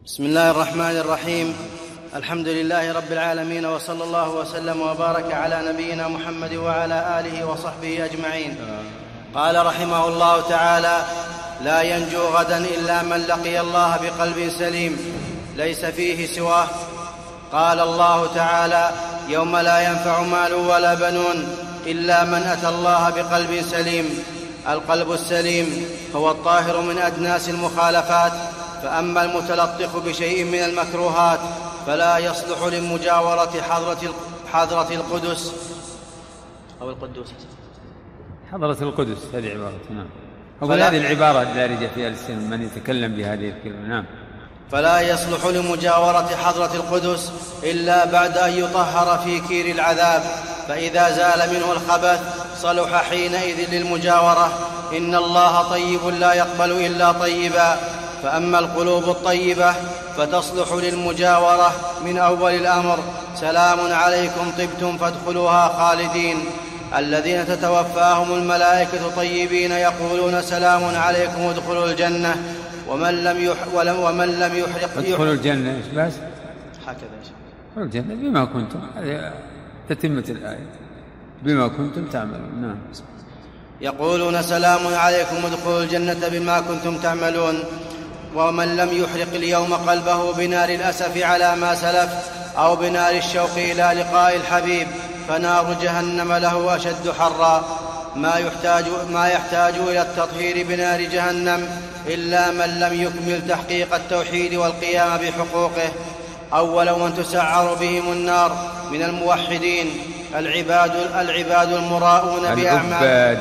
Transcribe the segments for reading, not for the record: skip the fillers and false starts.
بسم الله الرحمن الرحيم. الحمد لله رب العالمين، وصلى الله وسلم وبارك على نبينا محمد وعلى آله وصحبه أجمعين. قال رحمه الله تعالى: لا ينجو غدا إلا من لقي الله بقلب سليم ليس فيه سواه. قال الله تعالى: يوم لا ينفع مال ولا بنون إلا من أتى الله بقلب سليم. القلب السليم هو الطاهر من أدناس المخالفات، فأما المتلطخ بشيء من المكروهات فلا يصلح لمجاورة حضرة القدس أو القدوس. حضرة القدس هذه عبارة. نعم. أقول هذه العبارة الدارجة في ألسن من يتكلم بهذه الكلمة. نعم. فلا يصلح لمجاورة حضرة القدس إلا بعد أن يطهر في كير العذاب، فإذا زال منه الخبث صلح حينئذ للمجاورة. إن الله طيب لا يقبل إلا طيبا. فأما القلوب الطيبة فتصلح للمجاورة من أول الأمر: سلام عليكم طبتم فادخلوها خالدين. الذين تتوفاهم الملائكة طيبين يقولون سلام عليكم ادخلوا الجنة. ومن لم يحرق ادخلوا الجنة إيش بس؟ هكذا ادخلوا الجنة بما كنتم، هذه تتمة الآية، بما كنتم تعملون. نعم. يقولون سلام عليكم ادخلوا الجنة بما كنتم تعملون. ومن لم يحرق اليوم قلبه بنار الأسف على ما سلف أو بنار الشوق إلى لقاء الحبيب فنار جهنم له أشد حرا. ما يحتاج إلى التطهير بنار جهنم إلا من لم يكمل تحقيق التوحيد والقيام بحقوقه. أولا من تسعر بهم النار من الموحدين العباد المراؤون بأعمالهم،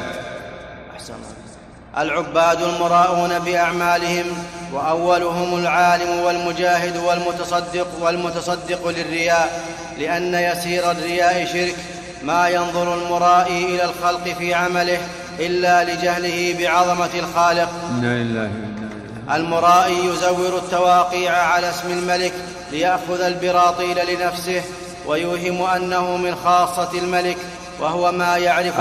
العباد المراؤون بأعمالهم، وأولهم العالم والمجاهد والمتصدق للرياء، لأن يسير الرياء شرك. ما ينظر المرائي إلى الخلق في عمله إلا لجهله بعظمة الخالق. المرائي يزور التواقيع على اسم الملك ليأخذ البراطيل لنفسه ويوهم أنه من خاصة الملك، وهو ما يعرف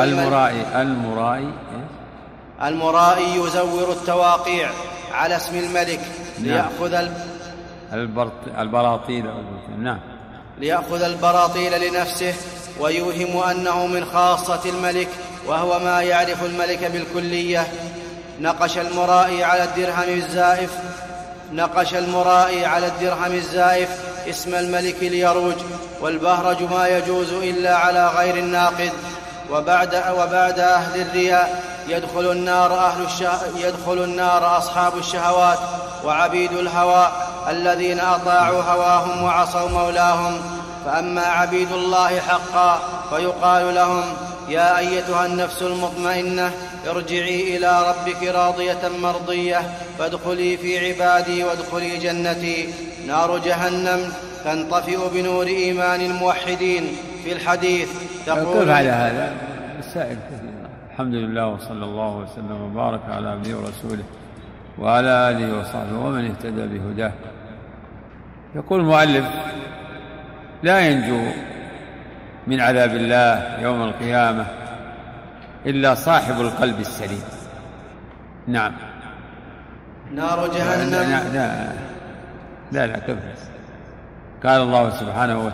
المرائي يزور التواقيع على اسم الملك ليأخذ البراطيل. نعم. ليأخذ البراطيل لنفسه ويوهم أنه من خاصة الملك، وهو ما يعرف الملك بالكلية. نقش المرائي على الدرهم الزائف اسم الملك ليروج، والبهرج ما يجوز إلا على غير الناقد. وبعد أهل الرياء يدخل النار أصحاب الشهوات وعبيد الهوى الذين أطاعوا هواهم وعصوا مولاهم. فأما عبيد الله حقا فيقال لهم: يا أيتها النفس المطمئنة ارجعي إلى ربك راضية مرضية فادخلي في عبادي وادخلي جنتي. نار جهنم تنطفئ بنور إيمان الموحدين. في الحديث تقول على هذا السائل كثير. الحمد لله، وصلى الله وسلم وبارك على عبده ورسوله وعلى آله وصحبه ومن اهتدى بهداه. يقول المؤلف: لا ينجو من عذاب الله يوم القيامة إلا صاحب القلب السليم. نعم. نار جهنم. لا كيف؟ قال الله سبحانه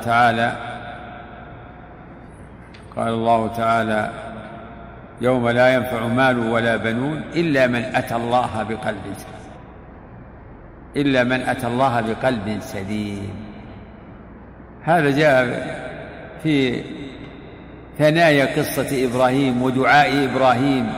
وتعالى: يوم لا ينفع مال ولا بنون إلا من أتى الله بقلب سليم. هذا جاء في ثنايا قصة إبراهيم ودعاء إبراهيم: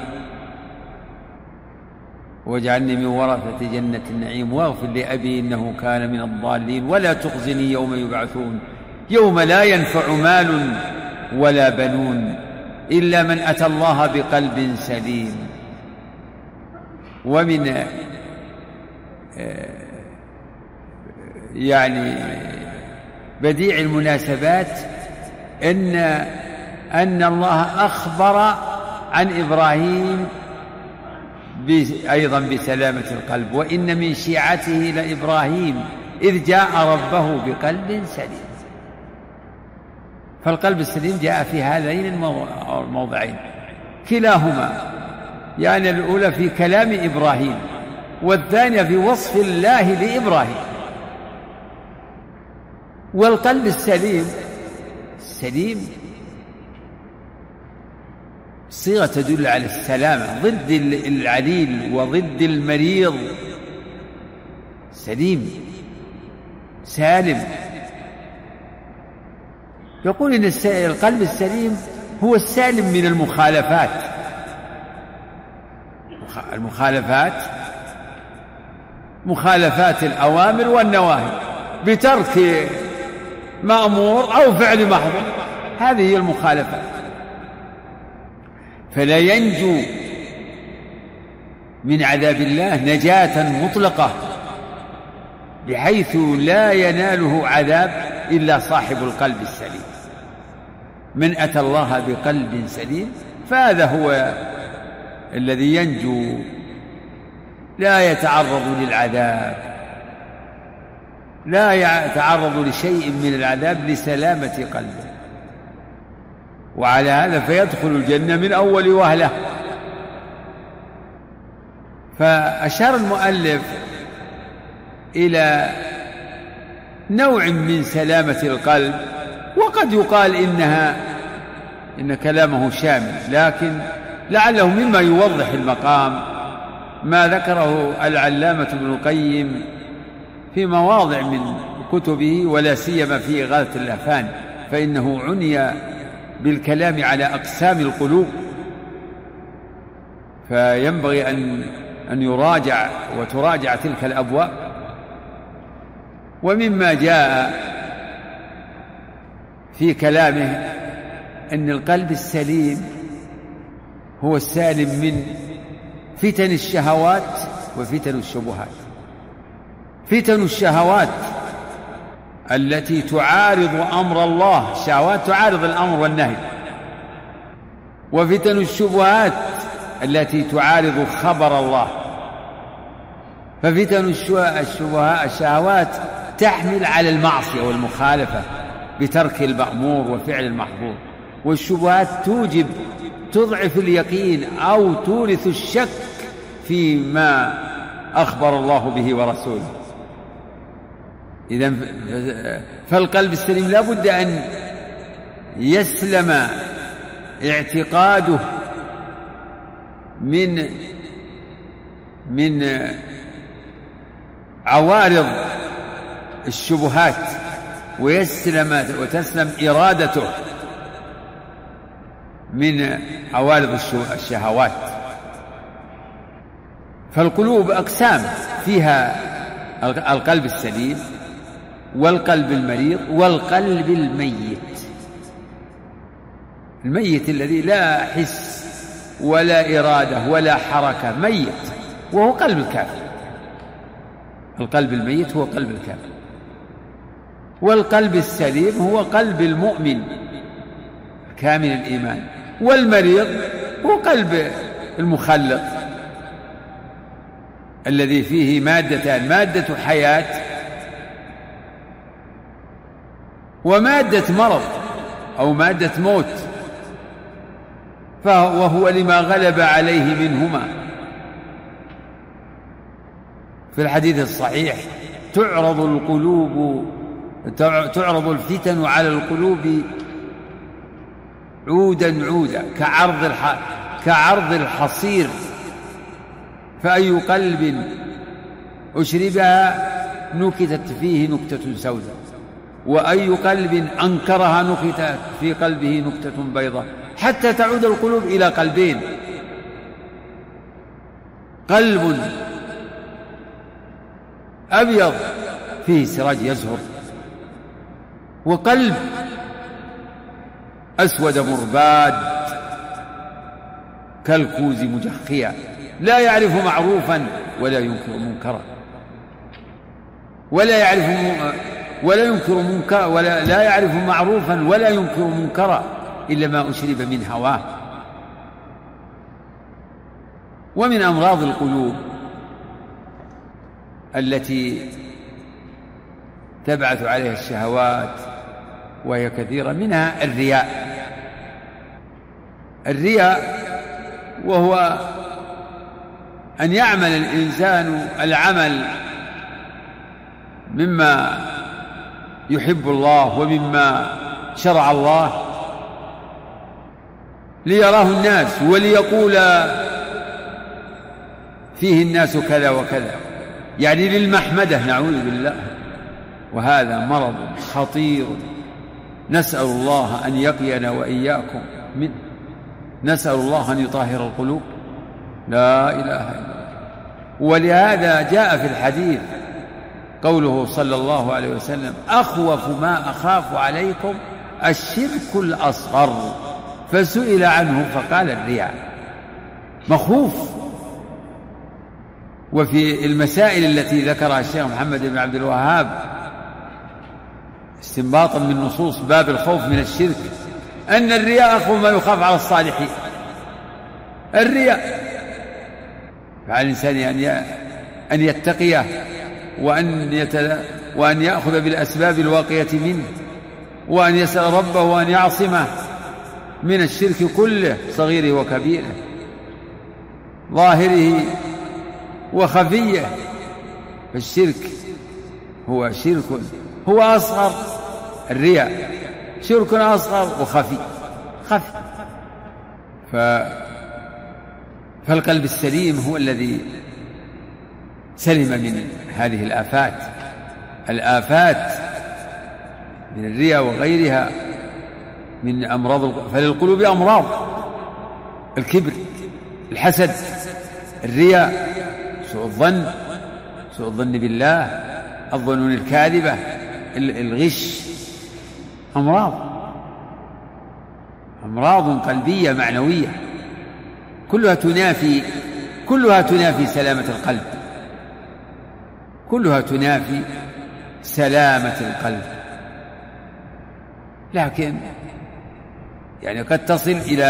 واجعلني من ورثة جنة النعيم واغفر لأبي إنه كان من الضالين ولا تخزني يوم يبعثون يوم لا ينفع مال ولا بنون إلا من أتى الله بقلب سليم. ومن بديع المناسبات أن الله أخبر عن إبراهيم أيضا بسلامة القلب: وإن من شيعته لإبراهيم إذ جاء ربه بقلب سليم. فالقلب السليم جاء في هذين الموضعين كلاهما، يعني الأولى في كلام إبراهيم والثانية في وصف الله لإبراهيم. والقلب السليم، السليم صيغة تدل على السلامة، ضد العليل وضد المريض. سليم سالم. يقول إن القلب السليم هو السالم من المخالفات. مخالفات الأوامر والنواهي بترك مأمور أو فعل محظور، هذه هي المخالفات. فلا ينجو من عذاب الله نجاة مطلقة بحيث لا يناله عذاب إلا صاحب القلب السليم. من أتى الله بقلب سليم فهذا هو الذي ينجو، لا يتعرض للعذاب، لا يتعرض لشيء من العذاب لسلامة قلبه، وعلى هذا فيدخل الجنة من أول وهلة. فأشار المؤلف إلى نوع من سلامة القلب، وقد يقال إن كلامه شامل، لكن لعله مما يوضح المقام ما ذكره العلامة ابن القيم في مواضع من كتبه، ولا سيما في إغاثة اللهفان، فإنه عني بالكلام على أقسام القلوب، فينبغي أن يراجع وتراجع تلك الأبواب. ومما جاء في كلامه أن القلب السليم هو السالم من فتن الشهوات وفتن الشبهات. فتن الشهوات التي تعارض أمر الله، الشهوات تعارض الأمر والنهي، وفتن الشبهات التي تعارض خبر الله. ففتن الشهوات تحمل على المعصية والمخالفة بترك المأمور وفعل المحظور، والشبهات تضعف اليقين أو تورث الشك فيما أخبر الله به ورسوله. إذن فالقلب السليم لا بد أن يسلم اعتقاده من عوارض الشبهات، وتسلم إرادته من عوارض الشهوات. فالقلوب أقسام، فيها القلب السليم والقلب المريض والقلب الميت. الميت الذي لا حس ولا إرادة ولا حركة، ميت، وهو قلب الكافر. القلب الميت هو قلب الكافر. والقلب السليم هو قلب المؤمن كامل الإيمان. والمريض هو قلب المخلط الذي فيه مادتان، مادة حياة ومادة مرض أو مادة موت، وهو لما غلب عليه منهما. في الحديث الصحيح تعرض الفتن على القلوب عودا عودا كعرض الحصير، فأي قلب أشربها نكتت فيه نكتة سوداء، وأي قلب أنكرها نكتت في قلبه نكتة بيضاء، حتى تعود القلوب إلى قلبين: قلب أبيض فيه سراج يزهر، وقلب أسود مرباد كالكوز مجخيا، لا يعرف معروفا ولا ينكر منكرا، لا يعرف معروفا ولا ينكر منكرا إلا ما أشرب من هواه. ومن أمراض القلوب التي تبعث عليها الشهوات وهي كثيرة، منها الرياء، وهو أن يعمل الإنسان العمل مما يحب الله ومما شرع الله ليراه الناس وليقول فيه الناس كذا وكذا، يعني للمحمدة، نعوذ بالله. وهذا مرض خطير نسأل الله أن يقينا وإياكم منه، نسأل الله أن يطهر القلوب، لا إله إلا الله. ولهذا جاء في الحديث قوله صلى الله عليه وسلم: أخوف ما أخاف عليكم الشرك الأصغر، فسئل عنه فقال الرياء، مخوف. وفي المسائل التي ذكرها الشيخ محمد بن عبد الوهاب استنباطا من نصوص باب الخوف من الشرك أن الرياء أخوف ما يخاف على الصالحين. الرياء، فعلى الإنسان أن يتقيه وأن يأخذ بالأسباب الواقية منه، وأن يسأل ربه وأن يعصمه من الشرك كله، صغيره وكبيره، ظاهره وخفيه. فالشرك هو شرك، هو أصغر، الرياء شرك أصغر وخفي. فالقلب السليم هو الذي سلم من هذه الآفات من الرياء وغيرها من أمراض. فللقلوب أمراض: الكبر، الحسد، الرياء، سوء الظن بالله، الظنون الكاذبة، الغش، أمراض قلبية معنوية، كلها تنافي سلامة القلب، كلها تنافي سلامة القلب. لكن يعني قد تصل إلى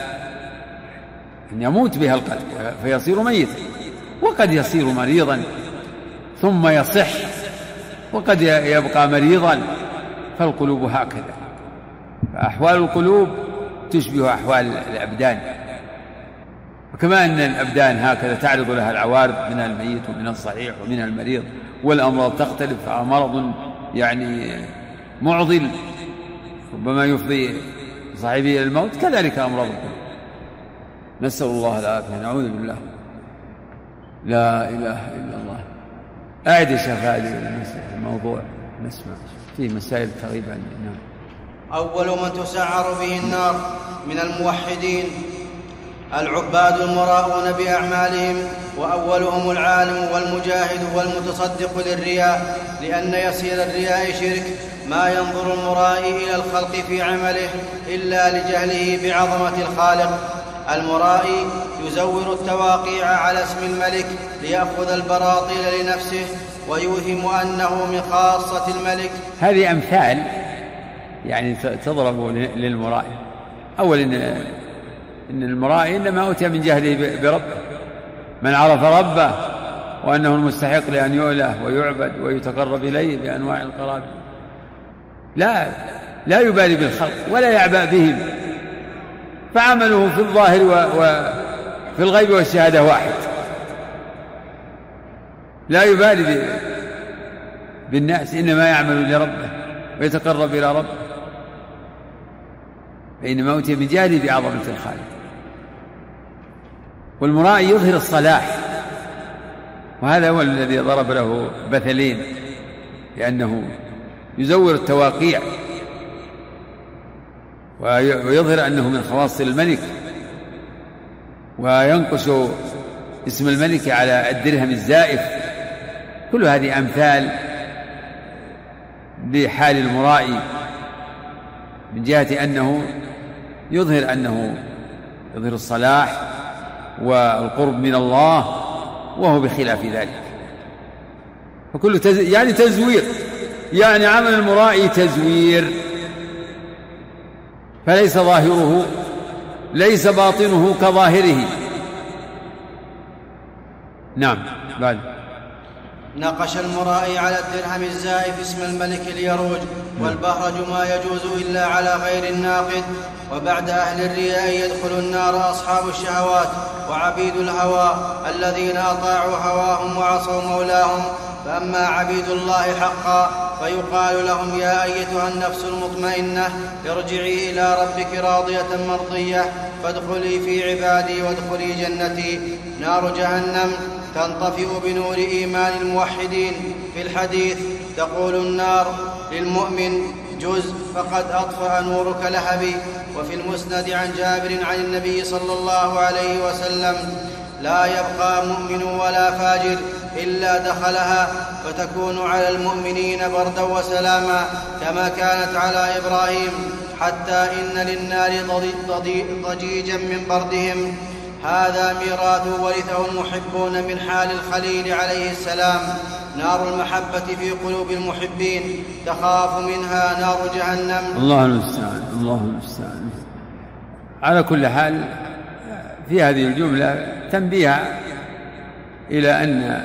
أن يموت بها القلب فيصير ميتا، وقد يصير مريضا ثم يصح، وقد يبقى مريضا. فالقلوب هكذا، فأحوال القلوب تشبه أحوال الأبدان، وكما أن الأبدان هكذا تعرض لها العوارض، منها الميت ومنها الصحيح ومنها المريض، والأمراض تختلف، مرض يعني معضل ربما يفضي صاحبه إلى الموت، كذلك أمراض القلوب. نسأل الله العافية، نعوذ بالله. لا إله إلا الله. أعد يا شيخ هذه الموضوع، نسمع فيه مسائل تغيب عن النار. أول من تسعر به النار من الموحدين العباد المراؤون بأعمالهم، وأولهم العالم والمجاهد والمتصدق للرياء، لأن يسير الرياء شرك، ما ينظر المرائي إلى الخلق في عمله إلا لجهله بعظمة الخالق. المرائي يزور التواقيع على اسم الملك ليأخذ البراطيل لنفسه ويوهم أنه من خاصة الملك. هذه أمثال يعني تضرب للمرائي. أولا إن المرائي إنما أوتي من جهله بربه، من عرف ربه وأنه المستحق لأن يؤله ويعبد ويتقرب إليه بأنواع القرابة، لا يبالي بالخلق ولا يعبأ بهم، فعمله في الظاهر وفي الغيب والشهادة واحد، لا يبالي بالناس، إنما يعمل لربه ويتقرب إلى ربه، فإنما أوتي من جهله بعظمة الخالق. والمرائي يظهر الصلاح، وهذا هو الذي ضرب له مثلين، لأنه يزور التواقيع ويظهر أنه من خواص الملك، وينقش اسم الملك على الدرهم الزائف. كل هذه أمثال لحال المرائي، من جهة أنه يظهر الصلاح والقرب من الله، وهو بخلاف ذلك. فكل يعني تزوير، يعني عمل المرائي تزوير، فليس ظاهره ليس باطنه كظاهره. نعم. بعد نقش المرائي على الدرهم الزائف اسم الملك اليروج، والبهرج ما يجوز إلا على غير الناقد. وبعد أهل الرياء يدخل النار أصحاب الشهوات وعبيد الهوى الذين أطاعوا هواهم وعصوا مولاهم. فأما عبيد الله حقا فيقال لهم: يا أيتها النفس المطمئنة ارجعي إلى ربك راضية مرضية فادخلي في عبادي وادخلي جنتي. نار جهنم تنطفئ بنور إيمان الموحدين. في الحديث تقول النار للمؤمن: جز فقد أطفأ نورك لهبي. وفي المسند عن جابر عن النبي صلى الله عليه وسلم: لا يبقى مؤمن ولا فاجر إلا دخلها، فتكون على المؤمنين بردا وسلاما كما كانت على إبراهيم، حتى إن للنار ضجيجا من بردهم. هذا ميراث ورثه المحبون من حال الخليل عليه السلام. نار المحبة في قلوب المحبين تخاف منها نار جهنم. الله المستعان، الله المستعان. على كل حال، في هذه الجملة تنبيه إلى أن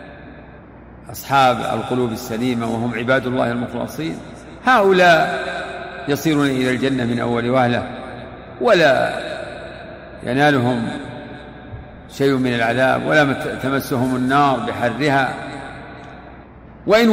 أصحاب القلوب السليمة وهم عباد الله المخلصين هؤلاء يصيرون إلى الجنة من أول وهلة، ولا ينالهم شيء من العذاب، ولا تمسهم النار بحرها وإن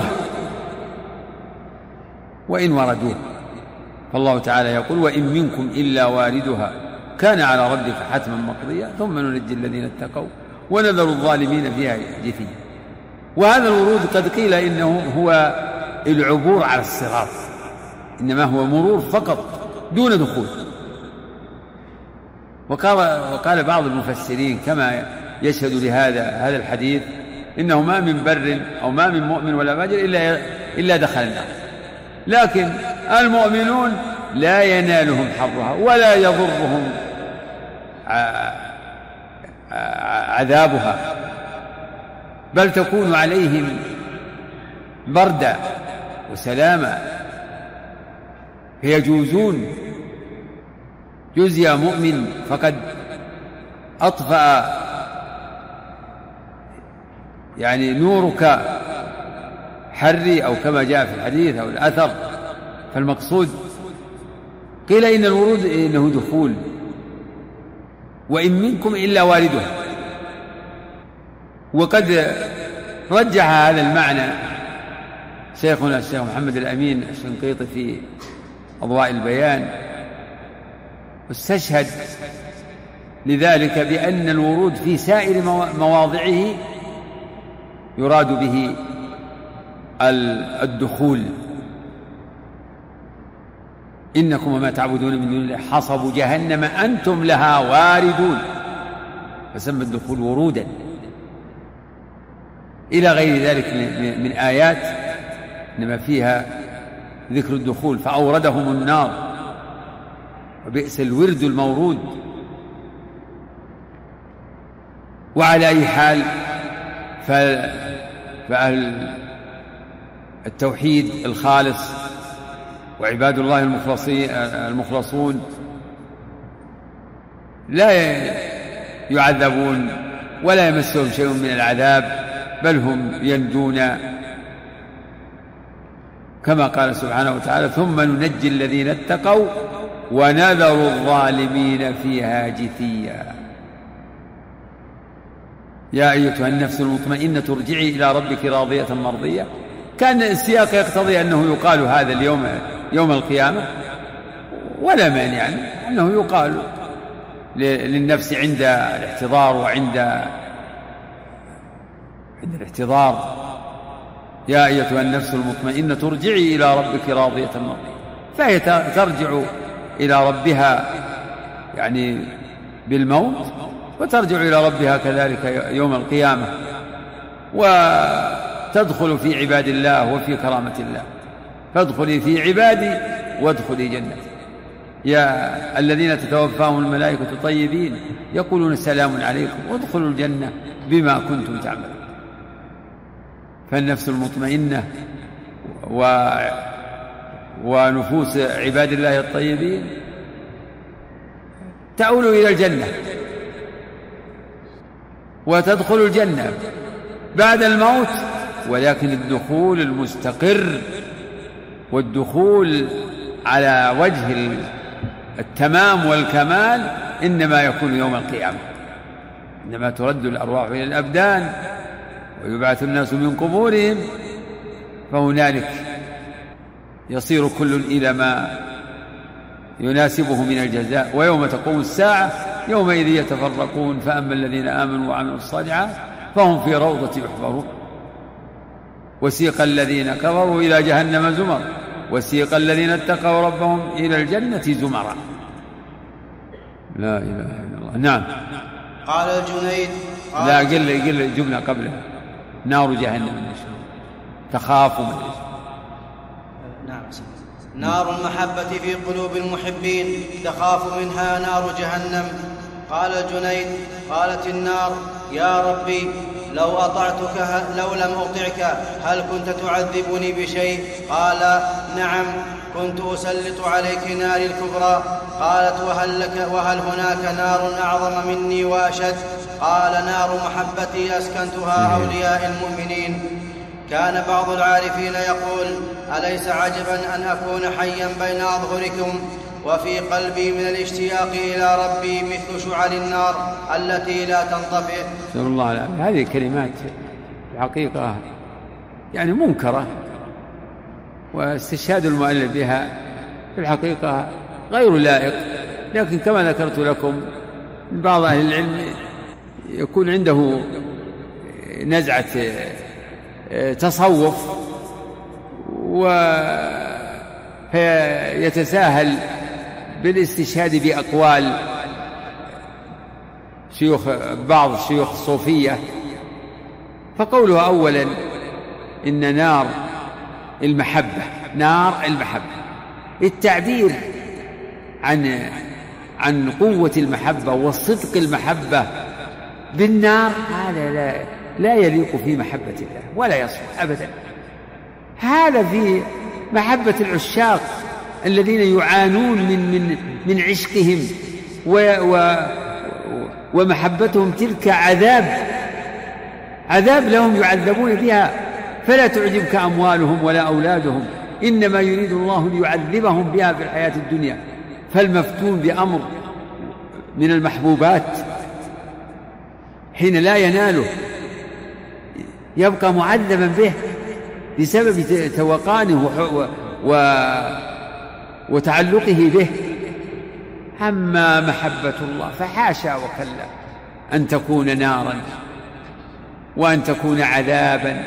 وردوها. فالله تعالى يقول: وإن منكم إلا واردها كان على ربك حتما مقضيا ثم ننجي الذين اتقوا ونذر الظالمين فيها جثيا. وهذا الورود قد قيل إنه هو العبور على الصراط، إنما هو مرور فقط دون دخول. وقال بعض المفسرين كما يشهد لهذا الحديث: إنه ما من بر أو ما من مؤمن ولا فاجر إلا دخل النار، لكن المؤمنون لا ينالهم حظها ولا يضرهم عذابها، بل تكون عليهم بردا وسلاما، فيجوزون. جز يا مؤمن فقد أطفأ نورك حري، أو كما جاء في الحديث أو الأثر. فالمقصود قيل إن الورود إنه دخول، وإن منكم إلا واردها. وقد رجح هذا المعنى شيخنا الشيخ محمد الأمين الشنقيطي في أضواء البيان، واستشهد لذلك بأن الورود في سائر مواضعه يراد به الدخول. إنكم وما تعبدون من دون الله حصب جهنم أنتم لها واردون، فسمى الدخول ورودا، إلى غير ذلك من آيات إنما فيها ذكر الدخول، فأوردهم النار وبئس الورد المورود. وعلى أي حال، فالتوحيد الخالص وعباد الله المخلصون لا يعذبون ولا يمسهم شيء من العذاب، بل هم ينجون، كما قال سبحانه وتعالى: ثم ننجي الذين اتقوا ونذر الظالمين فيها جثيا. يا أيتها النفس المطمئنة ارجعي إلى ربك راضية مرضية. كان السياق يقتضي أنه يقال هذا اليوم يوم القيامة، ولا مانع أنه يقال للنفس عند الاحتضار وعند الاحتضار: يا أيتها النفس المطمئنة ارجعي إلى ربك راضية مرضية. فهي ترجع إلى ربها بالموت، وترجع إلى ربها كذلك يوم القيامة، وتدخل في عباد الله وفي كرامة الله. فادخلي في عبادي وادخلي جنتي. يا الذين تتوفاهم الملائكة طيبين يقولون سلام عليكم وادخلوا الجنة بما كنتم تعملون. فالنفس المطمئنة ونفوس عباد الله الطيبين تؤول إلى الجنة وتدخل الجنة بعد الموت، ولكن الدخول المستقر والدخول على وجه التمام والكمال إنما يكون يوم القيامة، إنما ترد الأرواح إلى الأبدان ويبعث الناس من قبورهم فهنالك يصير كل إلى ما يناسبه من الجزاء. ويوم تقوم الساعة يومئذ يتفرقون فأما الذين آمنوا وعملوا الصالحات فهم في روضة يحبرون. وسيق الذين كفروا إلى جهنم زمر وسيق الذين اتقوا ربهم إلى الجنة زمرا. لا إله إلا الله. نعم. قال الجنيد لا قل جملة قبلها نار جهنم تخاف من نعم. نار المحبة في قلوب المحبين تخاف منها نار جهنم. قال الجنيد قالت النار يا ربي لو لم أطعك هل كنت تعذبني بشيء؟ قال نعم كنت أسلط عليك ناري الكبرى. قالت وهل هناك نار أعظم مني وأشد؟ قال نار محبتي أسكنتها أولياء المؤمنين. كان بعض العارفين يقول أليس عجبا أن أكون حيا بين أظهركم وفي قلبي من الاشتياق إلى ربي مثل شعل النار التي لا تنطفئ. نسأل الله العافية. هذه كلمات الحقيقة يعني منكرة، واستشهاد المؤلف بها في الحقيقة غير لائق. لكن كما ذكرت لكم بعض أهل العلم يكون عنده نزعة تصوف ويتساهل بالاستشهاد بأقوال بعض شيوخ الصوفية. فقوله أولا إن نار المحبة التعبير عن قوة المحبة وصدق المحبة بالنار هذا لا يليق في محبة الله ولا يصلح أبدا. هذا في محبة العشاق الذين يعانون من عشقهم ومحبتهم تلك عذاب لهم يعذبون بها. فلا تعجبك أموالهم ولا أولادهم إنما يريد الله ليعذبهم بها في الحياة الدنيا. فالمفتون بأمر من المحبوبات حين لا يناله يبقى معذبا به بسبب توقانه وتعلقه به. أما محبة الله فحاشا وكلا أن تكون نارا وأن تكون عذابا.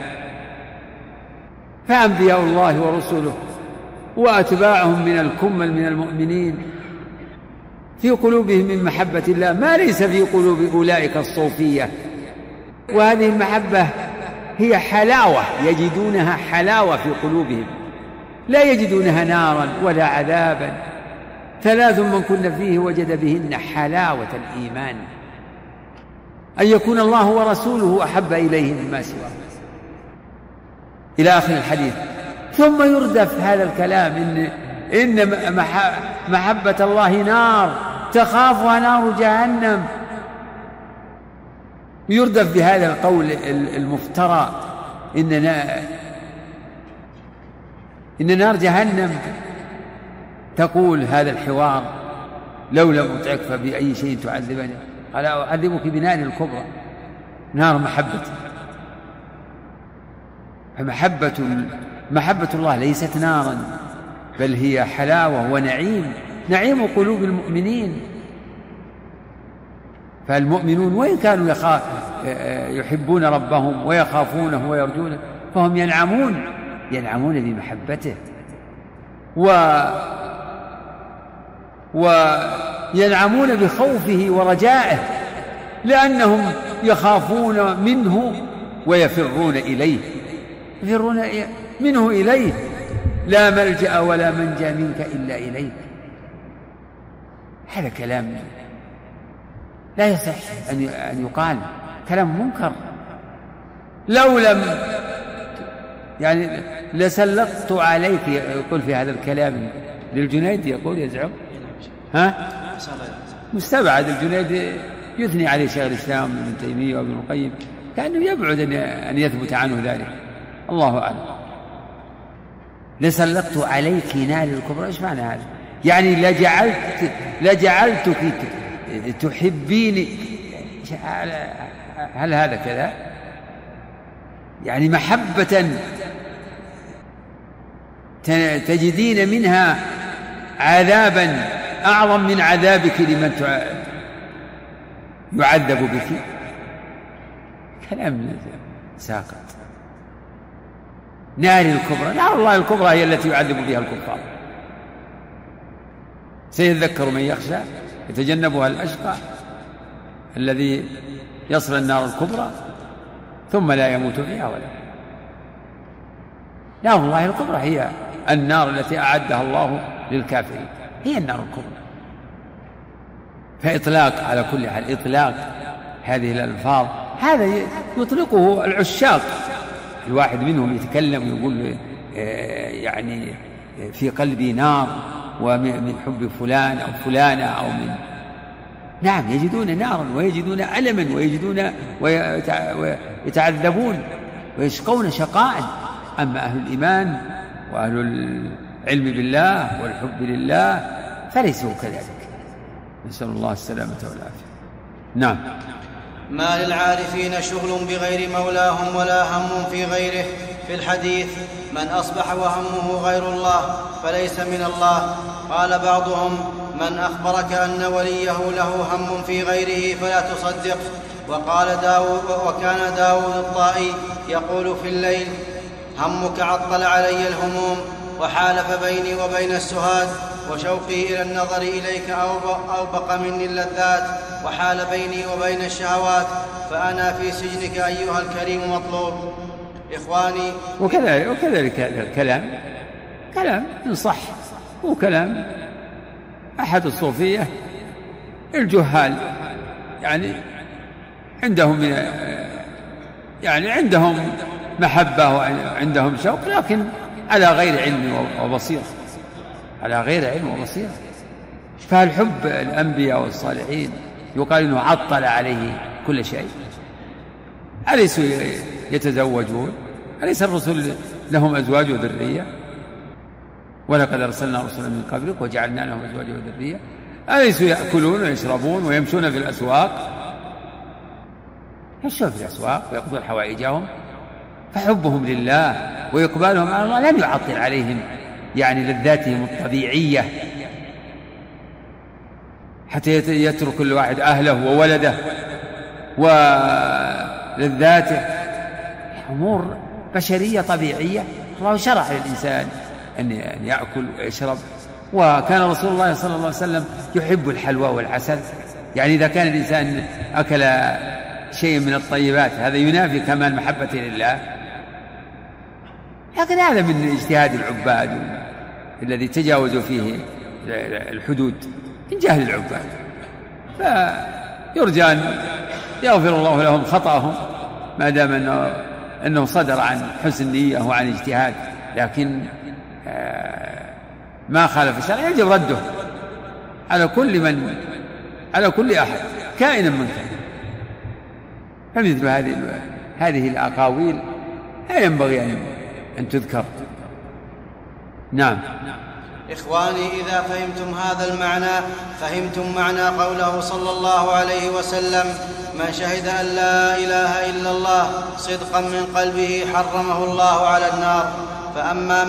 فأنبياء الله ورسله وأتباعهم من الكمل من المؤمنين في قلوبهم من محبة الله ما ليس في قلوب أولئك الصوفية. وهذه المحبة هي حلاوة يجدونها حلاوة في قلوبهم لا يجدونها نارا ولا عذابا. 3 من كن فيه وجد بهن حلاوة الإيمان أن يكون الله ورسوله أحب إليه مما سواه إلى آخر الحديث. ثم يردف هذا الكلام إن محبة الله نار تخافها نار جهنم. يردف بهذا القول المفترى إن نار جهنم تقول هذا الحوار لو لم أطعك فبأي شيء تعذبني؟ قال أعذبك بنار الكبرى نار محبتي. محبة الله ليست نارا بل هي حلاوة ونعيم قلوب المؤمنين. فالمؤمنون وإن كانوا يحبون ربهم ويخافونه ويرجونه فهم ينعمون بمحبته وينعمون بخوفه ورجائه لأنهم يخافون منه ويفرون إليه يفرون منه إليه. لا ملجأ ولا منجا منك إلا إليك. هذا كلام لا يصح أن يقال، كلام منكر. لو لم لسلطت عليك يقول في هذا الكلام للجنيد يقول يزعم مستبعد. الجنيد يثني عليه شيخ الإسلام ابن تيمية وابن القيم كأنه يبعد أن يثبت عنه ذلك. الله أعلم. لسلطت عليك نار الكبرى إيش معنى هذا؟ يعني لجعلتك تحبيني. هل هذا كذا؟ يعني محبة تجدين منها عذابا أعظم من عذابك لمن يعذب بك. كلام ساقط. نار الكبرى، نار الله الكبرى هي التي يعذب بها الكفار. سيذكر من يخشى يتجنبها الأشقى الذي يصل النار الكبرى ثم لا يموت فيها ولا. نار الله الكبرى هي النار التي أعدها الله للكافرين، هي النار الكبرى. فإطلاق على كل حال، إطلاق هذه الألفاظ هذا يطلقه العشاق. الواحد منهم يتكلم ويقول يعني في قلبي نار ومن حب فلان أو فلانة أو من. نعم، يجدون نارا ويجدون ألما ويجدون ويتعذبون ويشقون شقاء. أما أهل الإيمان وأهل العلم بالله والحب لله فليسوا كذلك. نسأل الله السلامة والعافية. نعم. ما للعارفين شغل بغير مولاهم ولا هم في غيره. في الحديث: من أصبح وهمه غير الله فليس من الله. قال بعضهم: من أخبرك أن وليه له هم في غيره فلا تصدق. وكان داود الطائي يقول في الليل: همك عطل علي الهموم وحالف بيني وبين السهاد، وشوقي إلى النظر إليك أوبق مني اللذات، وحال بيني وبين الشهوات، فأنا في سجنك أيها الكريم مطلوب. إخواني، وكذلك هذا الكلام كلام إن صح، هو كلام أحد الصوفية الجهال، يعني عندهم محبة وعندهم شوق، لكن على غير علم وبصيرة، على غير علم وبصيرة. فالحب الأنبياء والصالحين يقال إنه عطل عليه كل شيء. أليسوا يتزوجون؟ أليس الرسل لهم أزواج وذرية؟ ولقد أرسلنا رسلا من قبلك وجعلنا لهم أزواج وذرية. أليسوا يأكلون ويشربون ويمشون في الأسواق؟ يمشون في الأسواق ويقضون حوائجهم. فحبهم لله وإقبالهم على الله لم يعطل عليهم يعني لذاتهم الطبيعية، حتى يترك كل واحد أهله وولده ولذاته. أمور بشرية طبيعية، الله شرع للإنسان أن يأكل ويشرب. وكان رسول الله صلى الله عليه وسلم يحب الحلوى والعسل، يعني إذا كان الإنسان أكل شيء من الطيبات هذا ينافي كمال محبته لله. لكن هذا من اجتهاد العباد الذي تجاوزوا فيه الحدود من جهل العباد، فيرجى أن يغفر الله لهم خطأهم ما دام أنه صدر عن حسن نية وعن اجتهاد. لكن ما خالف الشرع يجب رده على كل أحد كائنا من كان. فمثل هذه الأقاويل لا ينبغي أن تذكر. نعم. إخواني، إذا فهمتم هذا المعنى فهمتم معنى قوله صلى الله عليه وسلم: من شهد أن لا إله إلا الله صدقا من قلبه حرمه الله على النار. فأما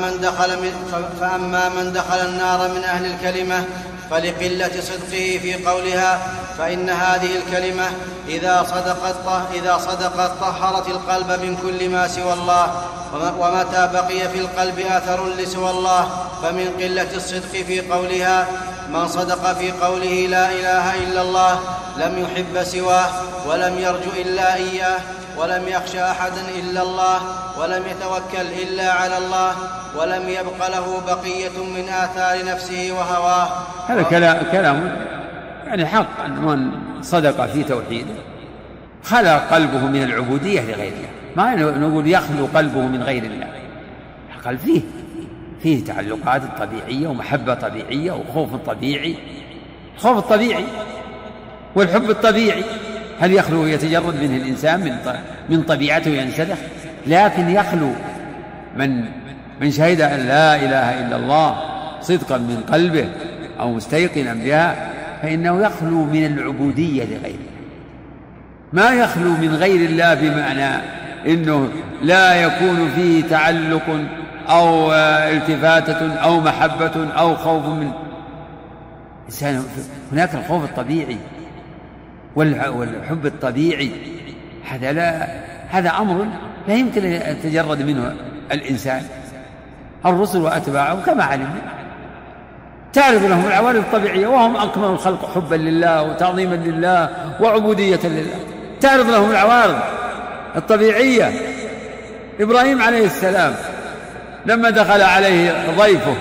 من دخل النار من أهل الكلمة فلقلة صدقه في قولها، فإن هذه الكلمة إذا صدقت طهرت القلب من كل ما سوى الله، ومتى بقي في القلب أثر لسوى الله فمن قلة الصدق في قولها. من صدق في قوله لا إله إلا الله لم يحب سواه ولم يرجو إلا إياه ولم يخشى أحدا إلا الله ولم يتوكل إلا على الله ولم يبق له بقية من آثار نفسه وهواه. هذا كلام يعني حق، أن من صدق في توحيده خلى قلبه من العبودية لغير الله. ما نقول يخلو قلبه من غير الله، قلب فيه تعلقات طبيعية ومحبة طبيعية وخوف طبيعي. الخوف الطبيعي والحب الطبيعي هل يخلو يتجرد منه الإنسان من طبيعته ينسلخ؟ لكن يخلو من شهد أن لا إله إلا الله صدقا من قلبه أو مستيقنا بها فإنه يخلو من العبودية لغير الله. ما يخلو من غير الله بمعنى إنه لا يكون فيه تعلق أو التفاتة أو محبة أو خوف من إنسان. هناك الخوف الطبيعي والحب الطبيعي، هذا أمر لا يمكن أن يتجرد منه الإنسان. الرسل وأتباعهم كما علمنا تعرض لهم العوارض الطبيعية، وهم أكمل الخلق حبا لله وتعظيما لله وعبودية لله، تعرض لهم العوارض الطبيعية. إبراهيم عليه السلام لما دخل عليه ضيفه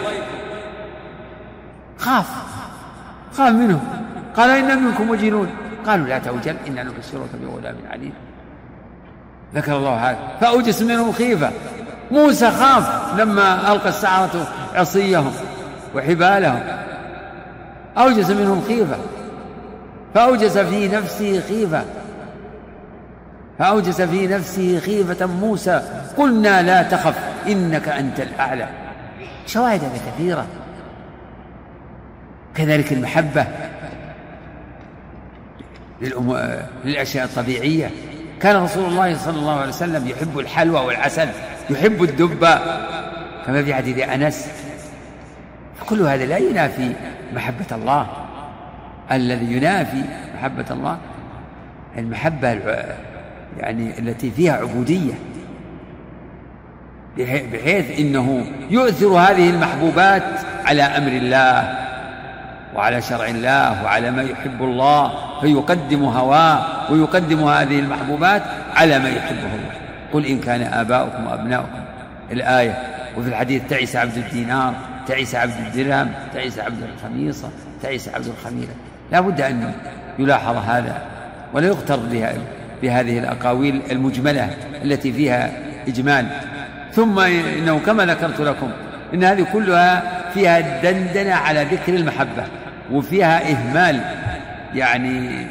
خاف منهم، قال إن منكم وجلون، قالوا لا توجل إنا نبشرك بغلام عليم. ذكر الله هذا فأوجس منهم خيفة. موسى خاف لما ألقى السحرة عصيهم وحبالهم، أوجس منهم خيفة، فأوجس في نفسه خيفة موسى، قلنا لا تخف إنك أنت الأعلى. شواهد كثيرة. كذلك المحبة للأشياء الطبيعية. كان رسول الله صلى الله عليه وسلم يحب الحلوى والعسل، يحب الدب كما في حديث أنس. كل هذا لا ينافي محبة الله. الذي ينافي محبة الله المحبة يعني التي فيها عبودية، بحيث إنه يؤثر هذه المحبوبات على أمر الله وعلى شرع الله وعلى ما يحب الله، فيقدم هواه ويقدم هذه المحبوبات على ما يحبه الله. قل إن كان آباؤكم وأبناؤكم، الآية. وفي الحديث تعس عبد الدينار، تعس عبد الدرهم، تعس عبد الخميصة، تعس عبد الخميلة. لا بد أن يلاحظ هذا ولا يغتر بهذه الأقاويل المجملة التي فيها إجمال. ثم إنه كما ذكرت لكم إن هذه كلها فيها دندنة على ذكر المحبة، وفيها إهمال يعني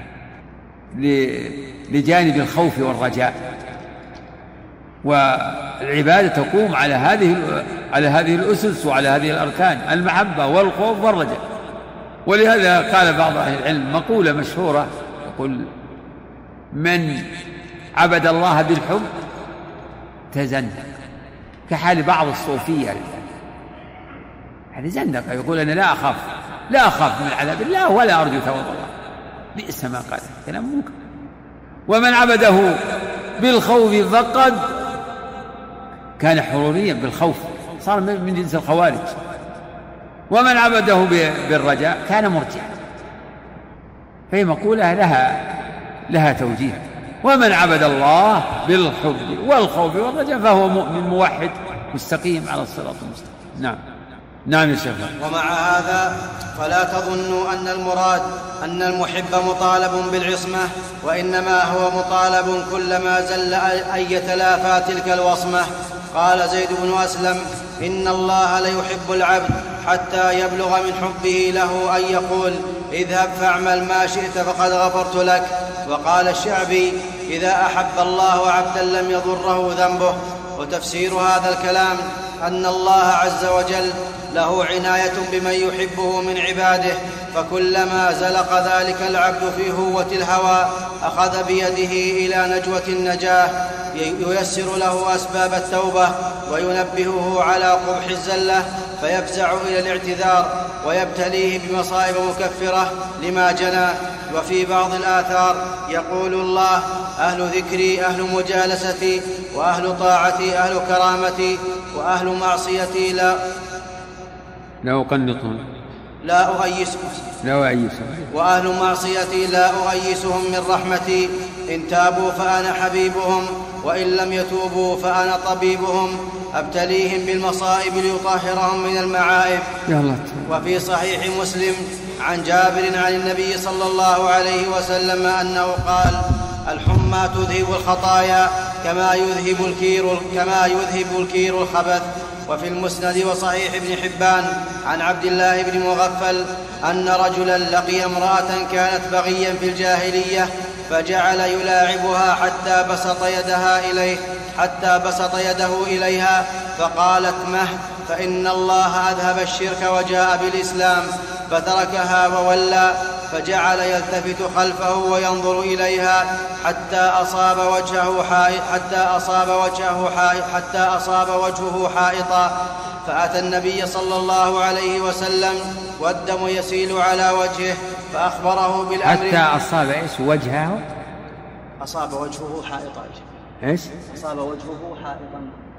لجانب الخوف والرجاء. والعبادة تقوم على هذه الأسس وعلى هذه الأركان: المحبة والخوف والرجاء. ولهذا قال بعض أهل العلم مقولة مشهورة يقول: من عبد الله بالحب تزندق، كحال بعض الصوفية. هذا زندق، يقول: أنا لا أخاف من عذاب الله ولا أرجو ثواب الله. بئس ما قال، كلام منكر. ومن عبده بالخوف فقد كان حروريا بالخوف، صار من جنس الخوارج. ومن عبده بالرجاء كان مرجعا. فهي مقولة لها توجيه. ومن عبد الله بالحب والخوف والرجاء فهو مؤمن موحد مستقيم على الصراط المستقيم. نعم يا شيخ. ومع هذا فلا تظنوا أن المراد أن المحب مطالب بالعصمة، وإنما هو مطالب كلما زل أن يتلافى تلك الوصمة. قال زيد بن أسلم: إن الله ليحب العبد حتى يبلغ من حبه له أن يقول: اذهب فاعمل ما شئت فقد غفرت لك. وقال الشعبي: إذا أحب الله عبدا لم يضره ذنبه. وتفسير هذا الكلام أن الله عز وجل له عناية بمن يحبه من عباده، فكلما زلق ذلك العبد في هوة الهوى أخذ بيده إلى نجوة النجاة، ييسر له أسباب التوبة وينبهه على قبح الزلة، فيفزع إلى الاعتذار ويبتليه بمصائب مكفرة لما جنى. وفي بعض الآثار يقول الله: أهل ذكري أهل مجالستي، وأهل طاعتي أهل كرامتي، وأهل معصيتي لا أؤيسهم، وأهل معصيتي لا أؤيسهم من رحمتي. إن تابوا فأنا حبيبهم، وإن لم يتوبوا فأنا طبيبهم. أبتليهم بالمصائب ليطهرهم من المعائب. وفي صحيح مسلم عن جابر عن النبي صلى الله عليه وسلم أنه قال: الحمى تذهب الخطايا كما يذهب الكير الخبث. وفي المسند وصحيح ابن حبان عن عبد الله بن مغفل أن رجلا لقي امرأة كانت بغيا في الجاهلية، فجعل يلاعبها حتى بسط يده إليها، فقالت: مه، فإن الله أذهب الشرك وجاء بالإسلام، فتركها وولى. فجعل يلتفت خلفه وينظر إليها حتى أصاب وجهه حائطا. فأتى النبي صلى الله عليه وسلم والدم يسيل على وجهه فأخبره بالأمر. حتى أصاب إيش وجهه؟ أصاب وجهه حائطا. إيش؟ أصاب وجهه حائطا.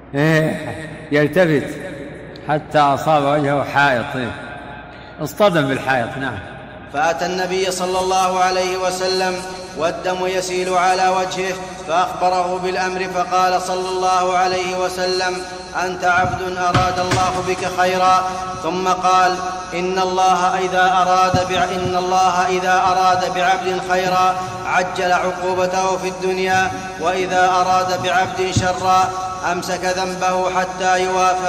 يلتفت حتى أصاب وجهه حائط، اصطدم بالحائط. نعم. فأتى النبي صلى الله عليه وسلم والدم يسيل على وجهه فأخبره بالأمر، فقال صلى الله عليه وسلم: أنت عبد أراد الله بك خيرا. ثم قال: إن الله إذا أراد بعبد خيرا عجل عقوبته في الدنيا، وإذا أراد بعبد شرا أمسك ذنبه حتى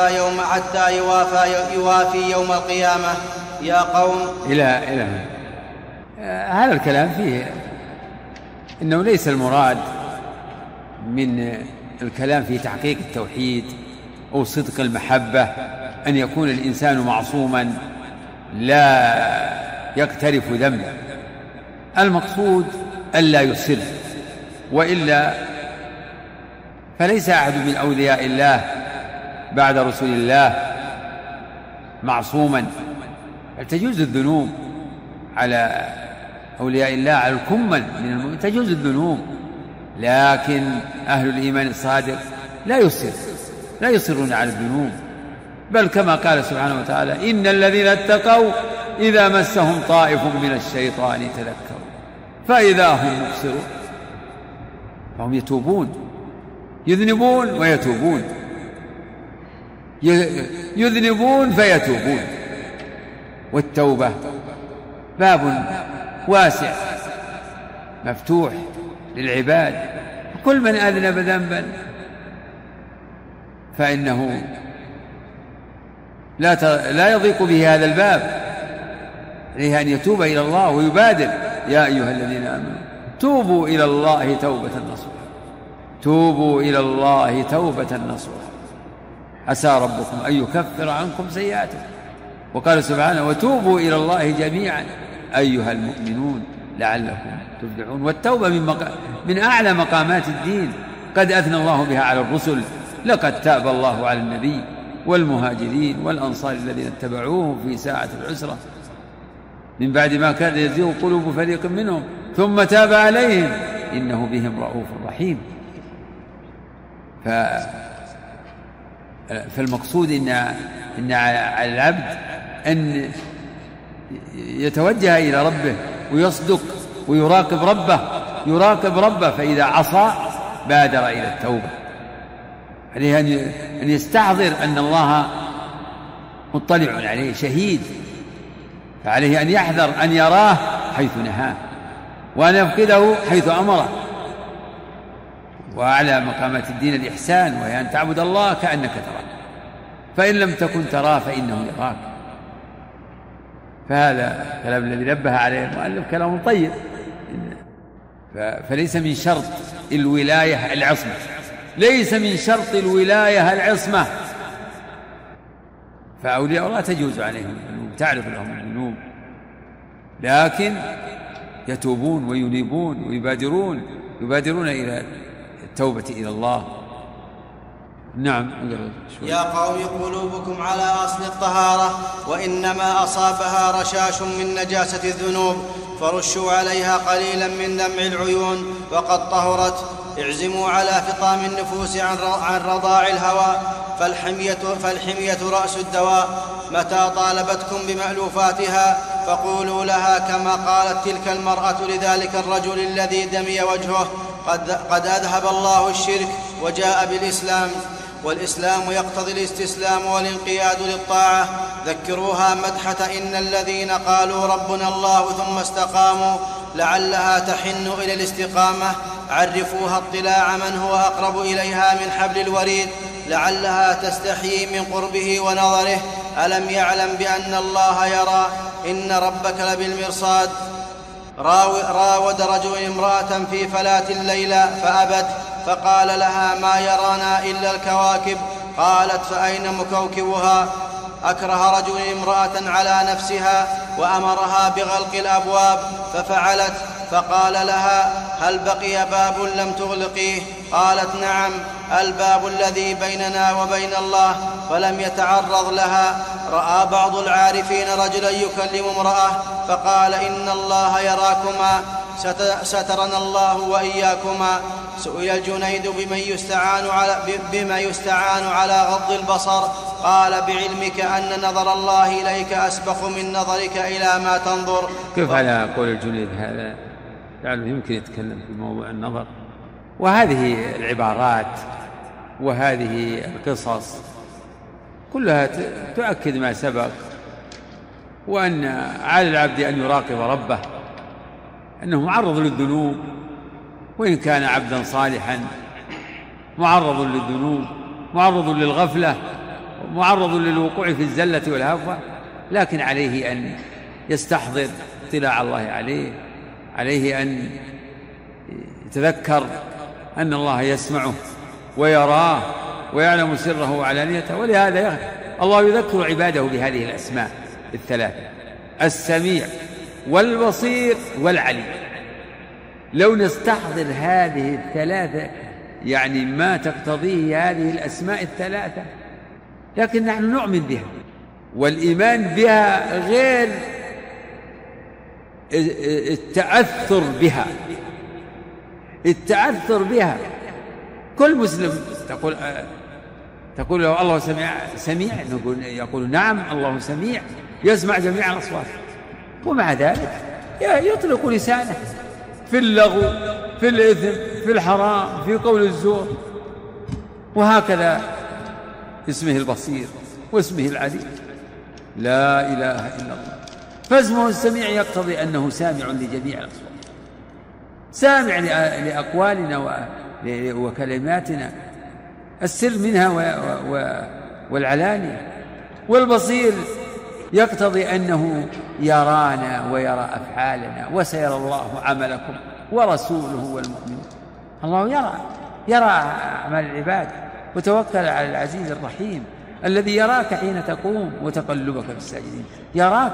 يوافي يوم القيامة. يا قوم إلى هذا الكلام فيه إنه ليس المراد من الكلام في تحقيق التوحيد أو صدق المحبة أن يكون الإنسان معصوما لا يقترف ذنبا. المقصود ألا يصر، وإلا فليس أحد من أولياء الله بعد رسول الله معصوما، بل تجوز الذنوب على أولياء الله، على الكمل من المؤمنين تجوز الذنوب، لكن أهل الإيمان الصادق لا يصرون على الذنوب، بل كما قال سبحانه وتعالى: إن الذين اتقوا إذا مسهم طائف من الشيطان تذكروا فإذا هم مبصرون. فهم يتوبون، يذنبون ويتوبون، يذنبون فيتوبون. والتوبة باب واسع مفتوح للعباد، كل من أذنب ذنبا فإنه لا يضيق به هذا الباب، عليه أن يتوب إلى الله ويبادر: يا أيها الذين آمنوا توبوا إلى الله توبة نصوحا، توبوا إلى الله توبة نصوحا، عسى ربكم أن يكفر عنكم سيئاتكم. وقال سبحانه: وتوبوا إلى الله جميعا أيها المؤمنون لعلكم تفلحون. والتوبة من أعلى مقامات الدين، قد أثنى الله بها على الرسل: لقد تاب الله على النبي والمهاجرين والأنصار الذين اتبعوه في ساعة العسرة من بعد ما كان يزيغ قلوب فريق منهم ثم تاب عليهم إنه بهم رؤوف رحيم. فالمقصود إن على العبد أن يتوجه إلى ربه ويصدق ويراقب ربه، فإذا عصى بادر إلى التوبة. عليه أن يستحضر أن الله مطلع عليه شهيد، فعليه أن يحذر أن يراه حيث نهاه وأن يفقده حيث أمره. وأعلى مقامات الدين الإحسان، وهي أن تعبد الله كأنك تراه، فإن لم تكن تراه فإنه يراك. فهذا الكلام الذي نبه عليه المؤلف كلام طيب. فليس من شرط الولاية العصمة، ليس من شرط الولاية العصمة، فأولياء الله تجوز عليهم الذنوب، تعرف لهم الذنوب، لكن يتوبون وينيبون ويبادرون إلى التوبة إلى الله. نعم. يا قوم قلوبكم على أصل الطهارة، وإنما أصابها رشاش من نجاسة الذنوب، فرشوا عليها قليلا من دمع العيون وقد طهرت. اعزموا على فطام النفوس عن رضاع الهوى، فالحمية رأس الدواء. متى طالبتكم بمألوفاتها فقولوا لها كما قالت تلك المرأة لذلك الرجل الذي دمي وجهه: قد أذهب الله الشرك وجاء بالإسلام، والإسلام يقتضي الاستسلام والانقياد للطاعة. ذكروها مدحة إن الذين قالوا ربنا الله ثم استقاموا لعلها تحن إلى الاستقامة. عرفوها اطلاع من هو أقرب إليها من حبل الوريد، لعلها تستحيي من قربه ونظره. ألم يعلم بأن الله يرى؟ إن ربك لبالمرصاد. راود رجل امرأة في فلاة الليلة فأبت، فقال لها: ما يرانا إلا الكواكب. قالت: فأين مكوكبها؟ أكره رجل امرأة على نفسها، وأمرها بغلق الأبواب ففعلت، فقال لها: هل بقي باب لم تغلقيه؟ قالت: نعم، الباب الذي بيننا وبين الله، فلم يتعرض لها. رأى بعض العارفين رجلا يكلم امرأة فقال: إن الله يراكما، سترنا الله وإياكما. سئل الجنيد بما يستعان على غض البصر، قال: بعلمك أن نظر الله إليك أسبق من نظرك إلى ما تنظر. كيف على قول الجنيد هذا؟ يعني يمكن يتكلم في موضوع النظر، وهذه العبارات وهذه القصص كلها تؤكد ما سبق، وأن على العبد أن يراقب ربه، أنه معرض للذنوب، وإن كان عبدا صالحا معرض للذنوب، معرض للغفلة، معرض للوقوع في الزلة والهفوة، لكن عليه أن يستحضر اطلاع الله عليه أن يتذكر أن الله يسمعه ويراه ويعلم سره وعلانيته. ولهذا الله يذكر عباده بهذه الأسماء الثلاثة: السميع والبصير والعليم. لو نستحضر هذه الثلاثة يعني ما تقتضيه هذه الأسماء الثلاثة، لكن نحن نؤمن بها، والإيمان بها غير التأثر بها. التأثر بها، كل مسلم تقول له: الله سميع، يقول: نعم، الله سميع، يسمع جميع الأصوات. ومع ذلك يطلق لسانه في اللغو، في الإثم، في الحرام، في قول الزور. وهكذا اسمه البصير واسمه العليم، لا إله إلا الله. فاسمه السميع يقتضي أنه سامع لجميع الأصوات، سامع لأقوالنا وكلماتنا، السر منها والعلانية. والبصير يقتضي أنه يرانا ويرى أفعالنا، وسيرى الله عملكم ورسوله والمؤمنون. الله يرى أعمال العباد. وتوكل على العزيز الرحيم الذي يراك حين تقوم وتقلبك في الساجدين، يراك.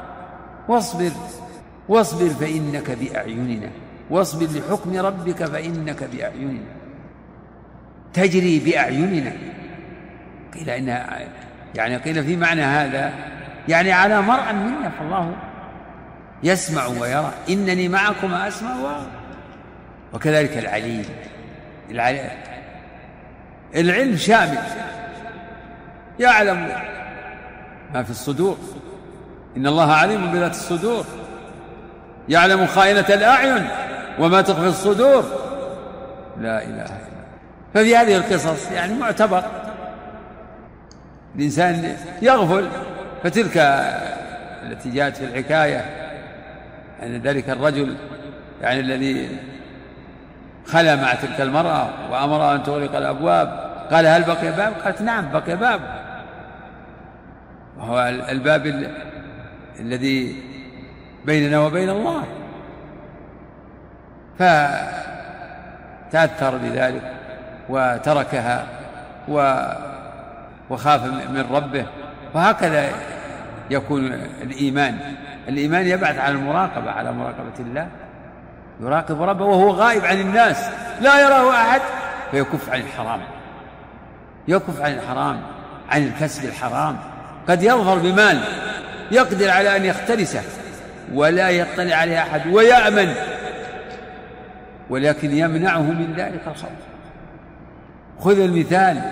واصبر فإنك بأعيننا، واصبر لحكم ربك فإنك بأعيننا، تجري بأعيننا. قيل إنها يعني قيل في معنى هذا يعني على مرء منا، فالله يسمع ويرى، إنني معكم أسمع وأرى. وكذلك العلم شامل، يعلم ما في الصدور، إن الله عليم بذات الصدور، يعلم خائنة الأعين وما تخفي الصدور، لا إله إلا الله. ففي هذه القصص يعني معتبر الإنسان يغفل. فتلك التي جاءت في الحكاية أن ذلك الرجل يعني الذي خلى مع تلك المرأة وأمرها أن تغلق الأبواب، قال: هل بقي باب؟ قالت: نعم، بقي باب، وهو الباب الذي بيننا وبين الله. فتأثر بذلك وتركها وخاف من ربه. وهكذا يكون الإيمان يبعث على المراقبة، على مراقبة الله، يراقب ربه وهو غائب عن الناس، لا يراه أحد، فيكف عن الحرام، يكف عن الحرام، عن الكسب الحرام. قد يظهر بمال يقدر على أن يختلسه ولا يطلع عليه أحد ويأمن، ولكن يمنعه من ذلك الخوف. خذ المثال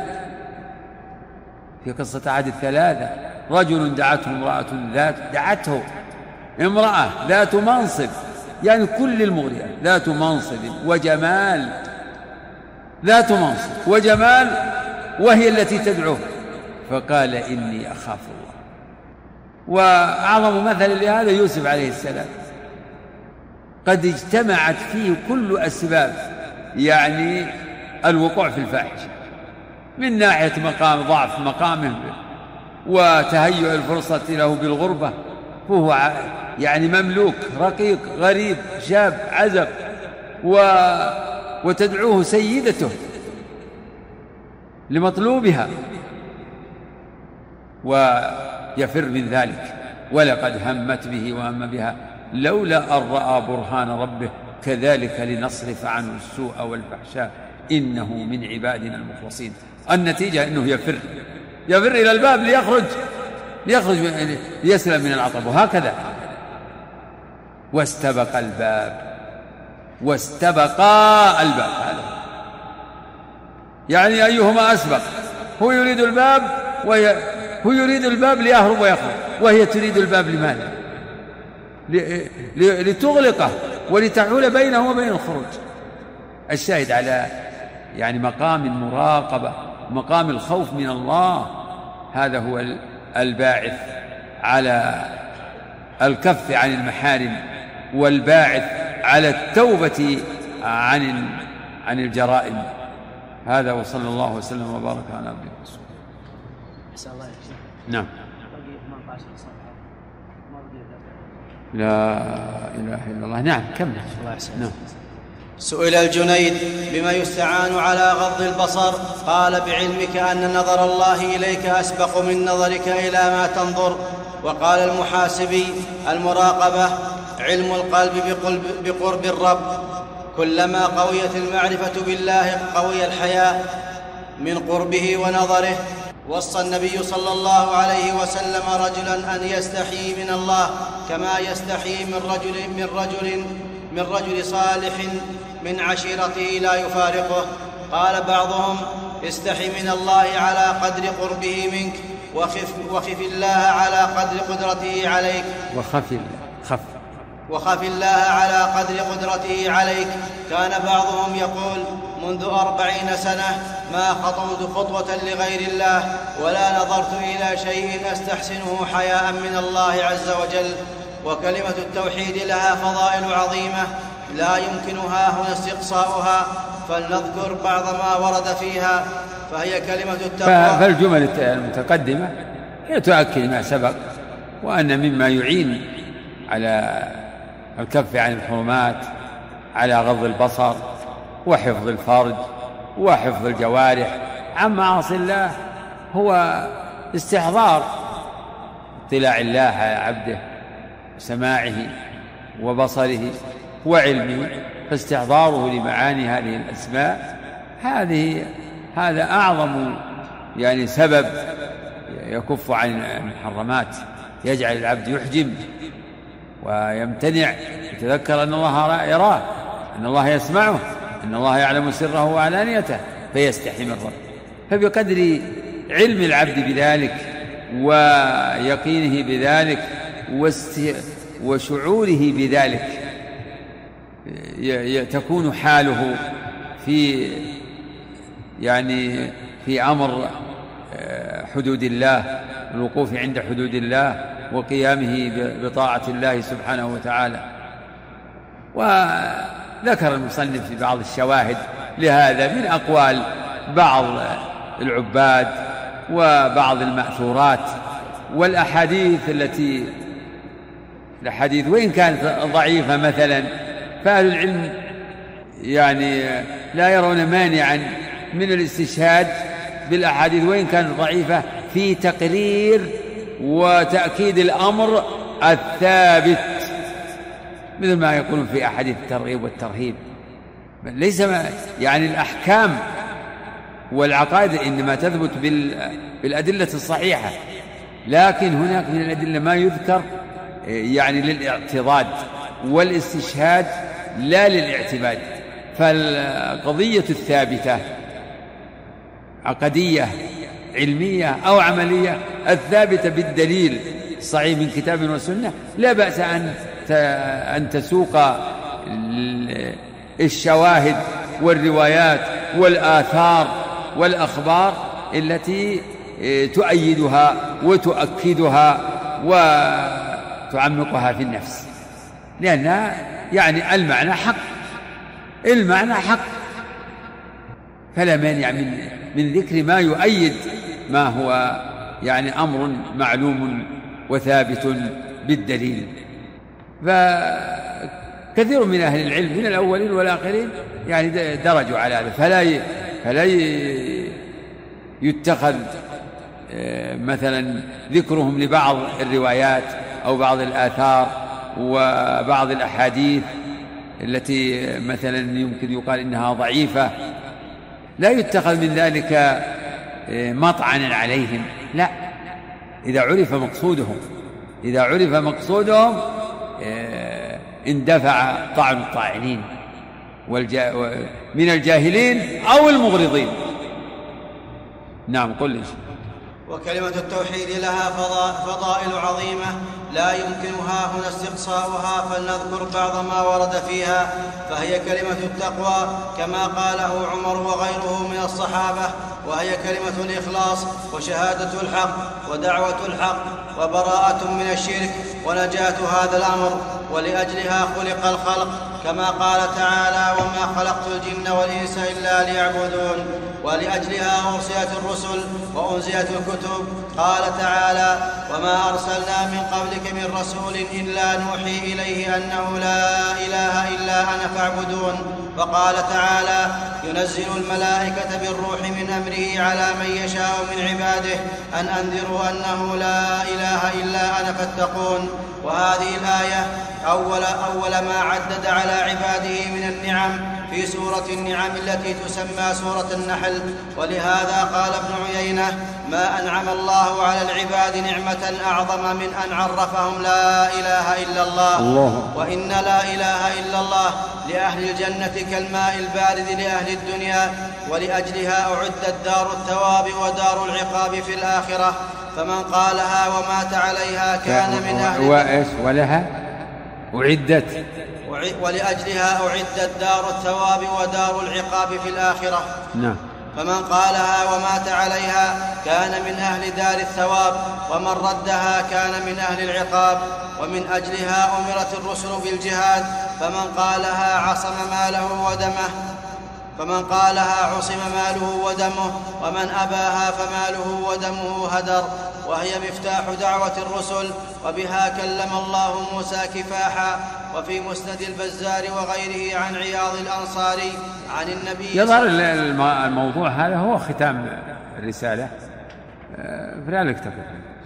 في قصة عاد الثلاثة: رجل دعته امرأة ذات منصب، يعني كل المغريات، ذات منصب وجمال، ذات منصب وجمال، وهي التي تدعوه، فقال: إني أخاف الله. وأعظم مثل لهذا يوسف عليه السلام، قد اجتمعت فيه كل أسباب يعني الوقوع في الفاحشة، من ناحية ضعف مقامه وتهيئ الفرصة له بالغربة، فهو يعني مملوك رقيق غريب شاب عزب، وتدعوه سيدته لمطلوبها، ويفر من ذلك ولقد همت به وهم بها لولا أن رأى برهان ربه كذلك لنصرف عنه السوء والفحشاء إنه من عبادنا المخلصين. النتيجة أنه يفر إلى الباب ليخرج ليسلم من العطب، وهكذا واستبق الباب هذا يعني أيهما أسبق، هو يريد الباب ليهرب ويخرج، وهي تريد الباب لماذا؟ لتغلقه ولتحول بينه وبين الخروج. الشاهد على يعني مقام المراقبة، مقام الخوف من الله، هذا هو الباعث على الكف عن المحارم، والباعث على التوبة عن الجرائم. هذا وصلى الله وسلم وبارك على عبده ورسوله. نعم. لا إله إلا الله. نعم كمل. نعم. سئل الجنيد بما يستعان على غض البصر؟ قال بعلمك أن نظر الله إليك أسبق من نظرك إلى ما تنظر. وقال المحاسبي المراقبة علم القلب بقرب الرب، كلما قويت المعرفة بالله قوي الحياء من قربه ونظره. وصى النبي صلى الله عليه وسلم رجلا أن يستحيي من الله كما يستحيي من رجل صالح من عشيرته لا يفارقه. قال بعضهم استحي من الله على قدر قربه منك، وخف الله على قدر قدرته عليك. وخف الله على قدر قدرته عليك. كان بعضهم يقول منذ 40 سنة ما خطوت خطوة لغير الله ولا نظرت إلى شيء أستحسنه حياء من الله عز وجل. وكلمة التوحيد لها فضائل عظيمة لا يمكنها هنا استقصاؤها، فلنذكر بعض ما ورد فيها. فهي كلمة التقوى. فالجمل المتقدمة هي تؤكد ما سبق، وأن مما يعين على الكف عن الحرمات على غض البصر وحفظ الفرج وحفظ الجوارح عن معاصي الله هو استحضار اطلاع الله على عبده، سماعه وبصره وعلمه، فاستحضاره لمعاني هذه الأسماء هذا أعظم يعني سبب يكف عن المحرمات، يجعل العبد يحجم ويمتنع، يتذكر أن الله يراه، أن الله يسمعه، أن الله يعلم سره وعلانيته، فيستحي من ربه. فبقدر علم العبد بذلك ويقينه بذلك وشعوره بذلك تكون حاله في أمر حدود الله، الوقوف عند حدود الله وقيامه بطاعة الله سبحانه وتعالى. وذكر المصنف في بعض الشواهد لهذا من أقوال بعض العباد وبعض المأثورات والأحاديث الأحاديث وإن كانت ضعيفة مثلا، فأهل العلم يعني لا يرون مانعا من الاستشهاد بالأحاديث وإن كانت ضعيفة في تقرير وتأكيد الأمر الثابت، مثل ما يقولون في أحاديث الترغيب والترهيب. ليس يعني الأحكام والعقائد إنما تثبت بالأدلة الصحيحة، لكن هناك من الأدلة ما يذكر يعني للاعتضاد والاستشهاد لا للاعتماد. فالقضية الثابتة عقدية علمية أو عملية الثابتة بالدليل الصحيح من كتاب وسنة لا بأس أن تسوق الشواهد والروايات والآثار والأخبار التي تؤيدها وتؤكدها وتعمقها في النفس، لأنها يعني المعنى حق، فلا مانع من ذكر ما يؤيد ما هو يعني أمر معلوم وثابت بالدليل. فكثير من أهل العلم من الأولين والآخرين يعني درجوا على هذا، فلا يتخذ مثلا ذكرهم لبعض الروايات أو بعض الآثار وبعض الأحاديث التي مثلا يمكن يقال إنها ضعيفة، لا يتخذ من ذلك مطعنا عليهم، لا، إذا عرف مقصودهم اندفع طعن الطاعنين من الجاهلين أو المغرضين. نعم، قل. وكلمة التوحيد لها فضائل عظيمة لا يمكنها هنا استقصاؤها، فلنذكر بعض ما ورد فيها. فهي كلمة التقوى كما قاله عمر وغيره من الصحابة، وهي كلمة الإخلاص وشهادة الحق ودعوة الحق وبراءة من الشرك ونجاة هذا الأمر، ولأجلها خلق الخلق، كما قال تعالى: وما خلقت الجن والإنس إلا ليعبدون. ولأجلها أرسلت الرسل وأنزلت الكتب، قال تعالى: وما أرسلنا من قبلك من رسول إلا نوحي إليه أنه لا إله إلا أنا فاعبدون. وقال تعالى: ينزل الملائكة بالروح من أمره على من يشاء من عباده أن أنذروا أنه لا إله إلا أنا فاتقون. وهذه الآية أول ما عدد على عباده من النعم في سورة النعم التي تسمى سورة النحل. ولهذا قال ابن عيينة: ما أنعم الله على العباد نعمة أعظم من أن عرفهم لا إله إلا الله. وإن لا إله إلا الله لأهل الجنة كالماء البارد لأهل الدنيا، ولأجلها أعدت دار الثواب ودار العقاب في الآخرة. فمن قالها ومات عليها كان من أهل ولها أعدت، ولأجلها أعدت دار الثواب ودار العقاب في الآخرة. نعم. فمن قالها ومات عليها كان من أهل دار الثواب، ومن ردها كان من أهل العقاب. ومن أجلها أمرت الرسل بالجهاد، فمن قالها عصم ماله ودمه، ومن أباها فماله ودمه هدر. وهي مفتاح دعوة الرسل، وبها كلم الله موسى كفاحا. وفي مسند البزار وغيره عن عياض الأنصاري عن النبي يظهر الموضوع هذا هو ختام الرسالة، فلذلك تكتب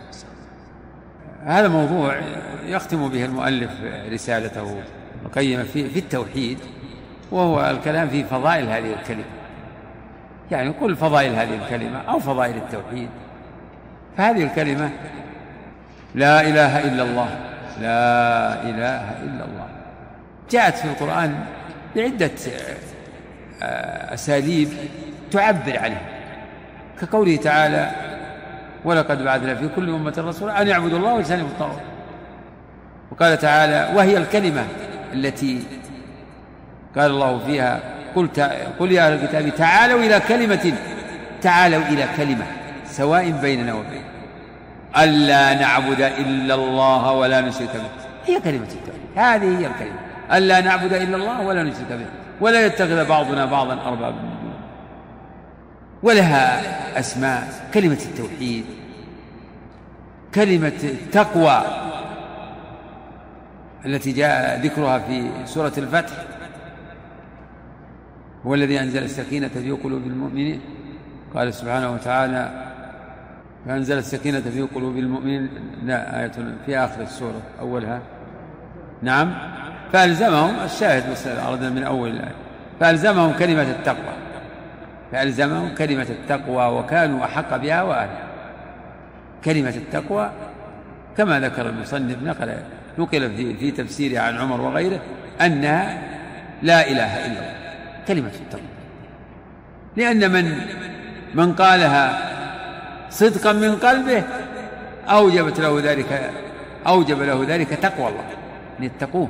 هذا موضوع يختم به المؤلف رسالته القيمة في التوحيد، وهو الكلام في فضائل هذه الكلمة، يعني كل فضائل هذه الكلمة أو فضائل التوحيد. فهذه الكلمة لا إله إلا الله، لا إله إلا الله، جاءت في القرآن بعدة أساليب تعبر عنها، كقوله تعالى: ولقد بعثنا في كل أمة رسولا أن يعبدوا الله واجتنبوا الطاغوت. وقال تعالى: وهي الكلمة التي قال الله فيها: قل يا أهل الكتاب تعالوا إلى كلمة سواء بيننا وبينكم ألا نعبد إلا الله ولا نشرك به. هي كلمة التوحيد، هذه هي الكلمة: ألا نعبد إلا الله ولا نشرك به ولا يتخذ بعضنا بعضا أربابا من دونه. ولها أسماء: كلمة التوحيد، كلمة التقوى التي جاء ذكرها في سورة الفتح: هو الذي أنزل السكينة في قلوب المؤمنين. قال سبحانه وتعالى: فأنزل السكينة في قلوب المؤمنين. لا، آية في آخر السورة أولها. نعم. فألزمهم الشاهد، بس أردنا من أول الآية: فألزمهم كلمة التقوى وكانوا أحق بها وأهلها. كلمة التقوى كما ذكر المصنف نقل في تفسيره عن عمر وغيره أنها لا إله إلا الله، كلمة التقوى، لأن من قالها صدقا من قلبه أوجب له ذلك تقوى الله، ليتقوه،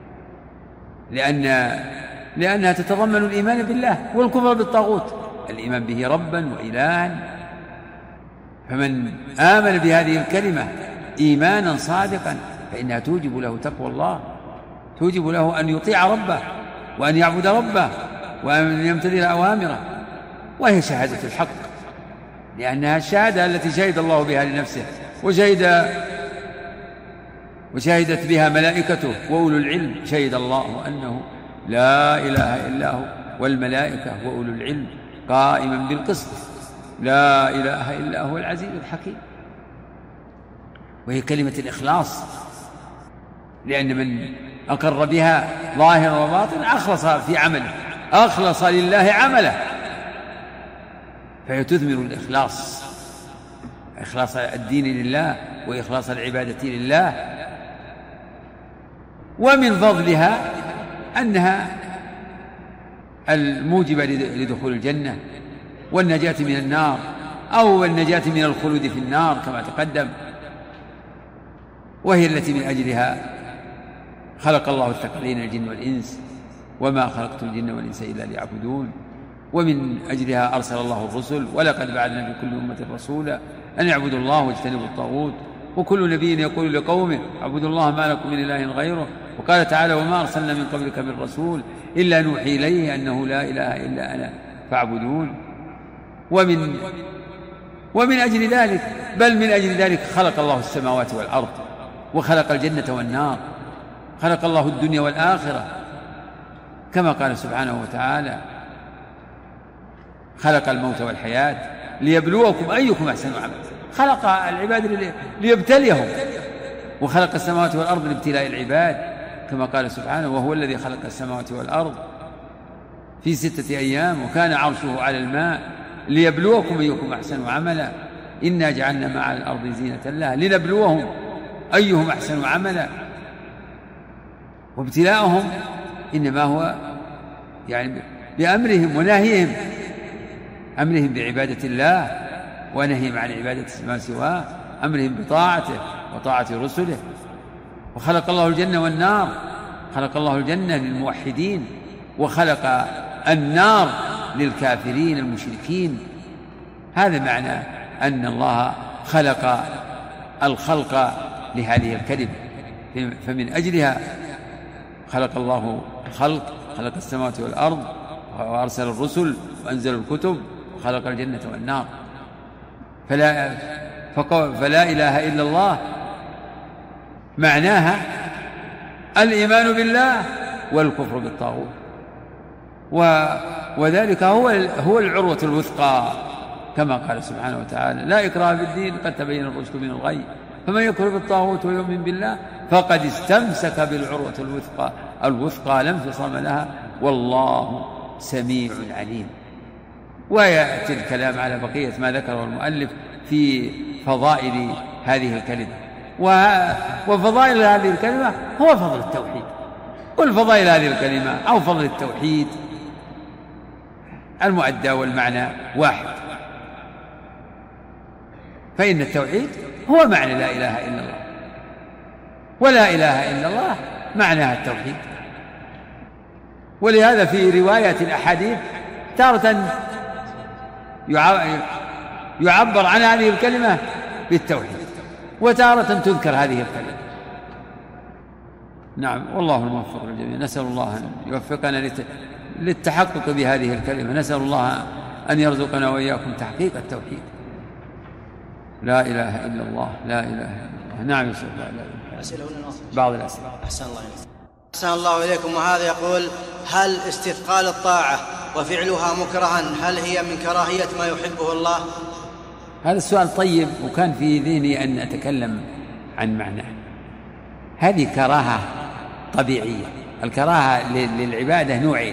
لأنها تتضمن الإيمان بالله والكفر بالطاغوت، الإيمان به ربا وإلها. فمن آمن بهذه الكلمة إيمانا صادقا فإنها توجب له تقوى الله، توجب له أن يطيع ربه وأن يعبد ربه وأن يمتثل أوامره. وهي شهادة الحق، لأنها الشهادة التي شهد الله بها لنفسه وشهدت بها ملائكته وأولو العلم. شهد الله أنه لا إله إلا هو والملائكة وأولو العلم قائما بالقسط، لا إله إلا هو العزيز الحكيم. وهي كلمة الإخلاص لأن من أقر بها ظاهرا وباطن أخلص في عمله، أخلص لله عمله، فهي تثمر الإخلاص، إخلاص الدين لله وإخلاص العبادة لله. ومن فضلها أنها الموجبة لدخول الجنة والنجاة من النار، أو النجاة من الخلود في النار كما تقدم، وهي التي من أجلها خلق الله الثقلين الجن والإنس، وما خلقت الجن والإنس إلا ليعبدون. ومن أجلها أرسل الله الرسل، ولقد بعثنا في كل أمة رسولا أن اعبدوا الله واجتنبوا الطاغوت، وكل نبي يقول لقومه اعبدوا الله ما لكم من إله غيره. وقال تعالى وما أرسلنا من قبلك من رسول إلا نوحي إليه أنه لا إله إلا أنا فاعبدون. ومن أجل ذلك، بل من أجل ذلك خلق الله السماوات والأرض، وخلق الجنة والنار، خلق الله الدنيا والآخرة، كما قال سبحانه وتعالى خلق الموت والحياة ليبلوكم أيكم أحسن عملا. خلق العباد ليبتليهم، وخلق السماوات والأرض لابتلاء العباد، كما قال سبحانه وهو الذي خلق السماوات والأرض في 6 أيام وكان عرشه على الماء ليبلوكم أيكم أحسن عملا إنا جعلنا ما على الأرض زينة لها لنبلوهم أيهم أحسن عملا. وابتلاءهم إنما هو يعني بأمرهم ونهيهم، أمرهم بعبادة الله ونهيهم عن عبادة ما سواه، أمرهم بطاعته وطاعة رسله. وخلق الله الجنة والنار، خلق الله الجنة للموحدين، وخلق النار للكافرين المشركين. هذا معنى أن الله خلق الخلق لهذه الكلمة، فمن أجلها خلق الله الخلق، خلق السماوات والأرض، وأرسل الرسل وأنزل الكتب، وخلق الجنة والنار. فلا إله إلا الله معناها الإيمان بالله والكفر بالطاغوت، وذلك هو العروة الوثقى، كما قال سبحانه وتعالى لا إكراه في الدين قد تبين الرشد من الغي فمن يكفر بالطاغوت ويؤمن بالله فقد استمسك بالعروة الوثقى لا انفصام لها والله سميع عليم. ويأتي الكلام على بقية ما ذكره المؤلف في فضائل هذه الكلمة، وفضائل هذه الكلمة هو فضل التوحيد. كل فضائل هذه الكلمة أو فضل التوحيد المؤدى والمعنى واحد، فإن التوحيد هو معنى لا إله إلا الله، ولا إله إلا الله معناها التوحيد. ولهذا في رواية الأحاديث تارة يعبر عن هذه الكلمة بالتوحيد، وتارة تذكر هذه الكلمة. نعم، والله الموفق للجميع. نسأل الله أن يوفقنا للتحقق بهذه الكلمة، نسأل الله أن يرزقنا وإياكم تحقيق التوحيد. لا إله إلا الله، لا إله إلا الله. نعم يا شيخ. بعض الأسئلة. أحسن الله إليكم. وهذا يقول هل استثقال الطاعة وفعلها مكرها هل هي من كراهية ما يحبه الله؟ هذا السؤال طيب، وكان في ذهني أن أتكلم عن معناه. هذه كراهة طبيعية. الكراهة للعبادة نوعين: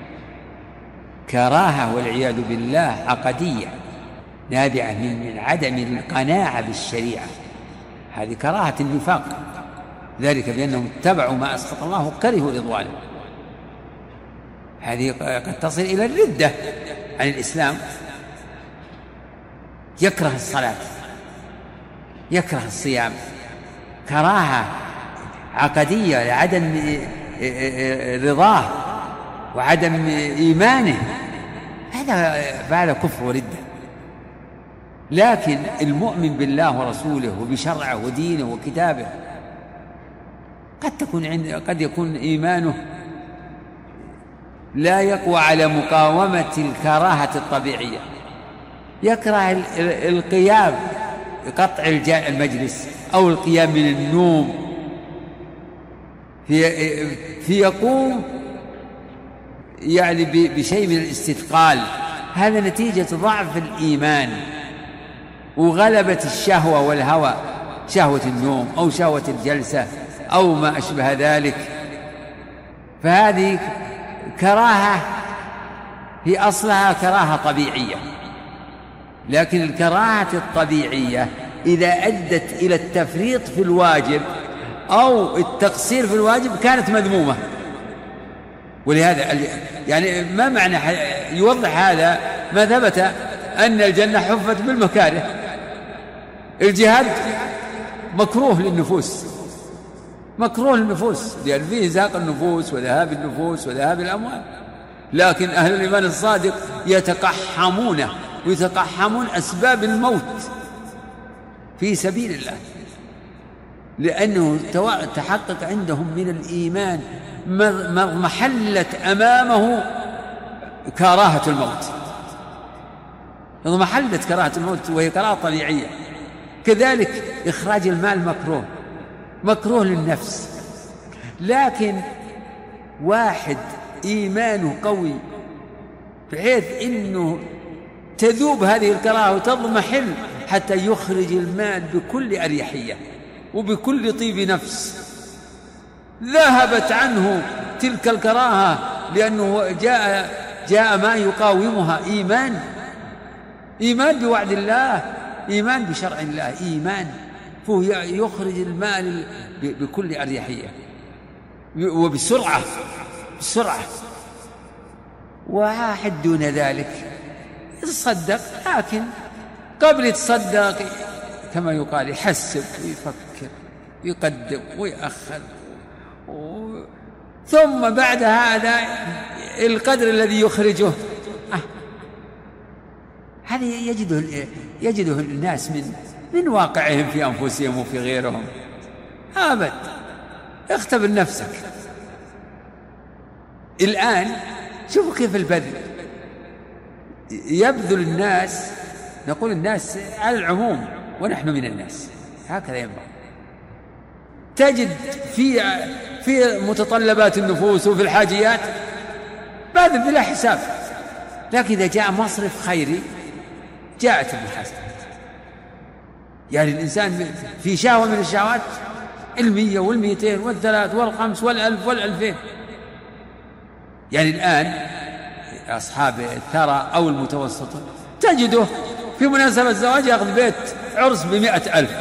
كراهة والعياذ بالله عقدية نابعة من عدم القناعة بالشريعة، هذه كراهة النفاق، ذلك بأنهم اتبعوا ما أسخط الله كرهوا رضوانه. هذه قد تصل إلى الردة عن الإسلام، يكره الصلاة، يكره الصيام، كراهة عقدية لعدم رضاه وعدم إيمانه، هذا كفر وردة. لكن المؤمن بالله ورسوله وبشرعه ودينه وكتابه قد يكون إيمانه لا يقوى على مقاومة الكراهة الطبيعية، يكره القيام قطع المجلس أو القيام من النوم، يقوم يعني بشيء من الاستثقال. هذا نتيجة ضعف الإيمان وغلبة الشهوة والهوى، شهوة النوم أو شهوة الجلسة أو ما أشبه ذلك، فهذه كراهة في أصلها كراهة طبيعية. لكن الكراهة الطبيعية إذا أدت إلى التفريط في الواجب أو التقصير في الواجب كانت مذمومة. ولهذا يعني ما معنى يوضح هذا ما ثبت أن الجنة حفت بالمكاره. الجهاد مكروه للنفوس، مكروه للنفوس، لأن فيه إزهاق النفوس وذهاب النفوس وذهاب الأموال. لكن أهل الإيمان الصادق يتقحمون أسباب الموت في سبيل الله، لأنه تحقق عندهم من الإيمان محلت أمامه كراهة الموت، محلت كراهة الموت وهي كراهة طبيعية. كذلك إخراج المال مكروه للنفس. لكن واحد إيمانه قوي بحيث إنه تذوب هذه الكراهة وتضمحل حتى يخرج المال بكل أريحية وبكل طيب نفس، ذهبت عنه تلك الكراهة، لأنه جاء ما يقاومها إيمان بوعد الله، إيمان بشرع الله، إيمان، فهو يخرج المال بكل أريحية وبسرعة. واحد دون ذلك يتصدق، لكن قبل يتصدق كما يقال يحسب ويفكر يقدم ويأخر، ثم بعد هذا القدر الذي يخرجه هذا يجده الناس من واقعهم في أنفسهم وفي غيرهم. أبد، اختبر نفسك الآن، شوفوا كيف البذل يبذل الناس. نقول الناس على العموم ونحن من الناس، هكذا ينبغي. تجد في متطلبات النفوس وفي الحاجيات باذل بلا حساب، لكن إذا جاء مصرف خيري جاءت المحاسبة. يعني الإنسان في شهوة من الشهوات 100 و200 و3 و5 و1000 و2000. يعني الآن أصحاب الثرى أو المتوسطة تجده في مناسبة الزواج يأخذ بيت عرس ب100,000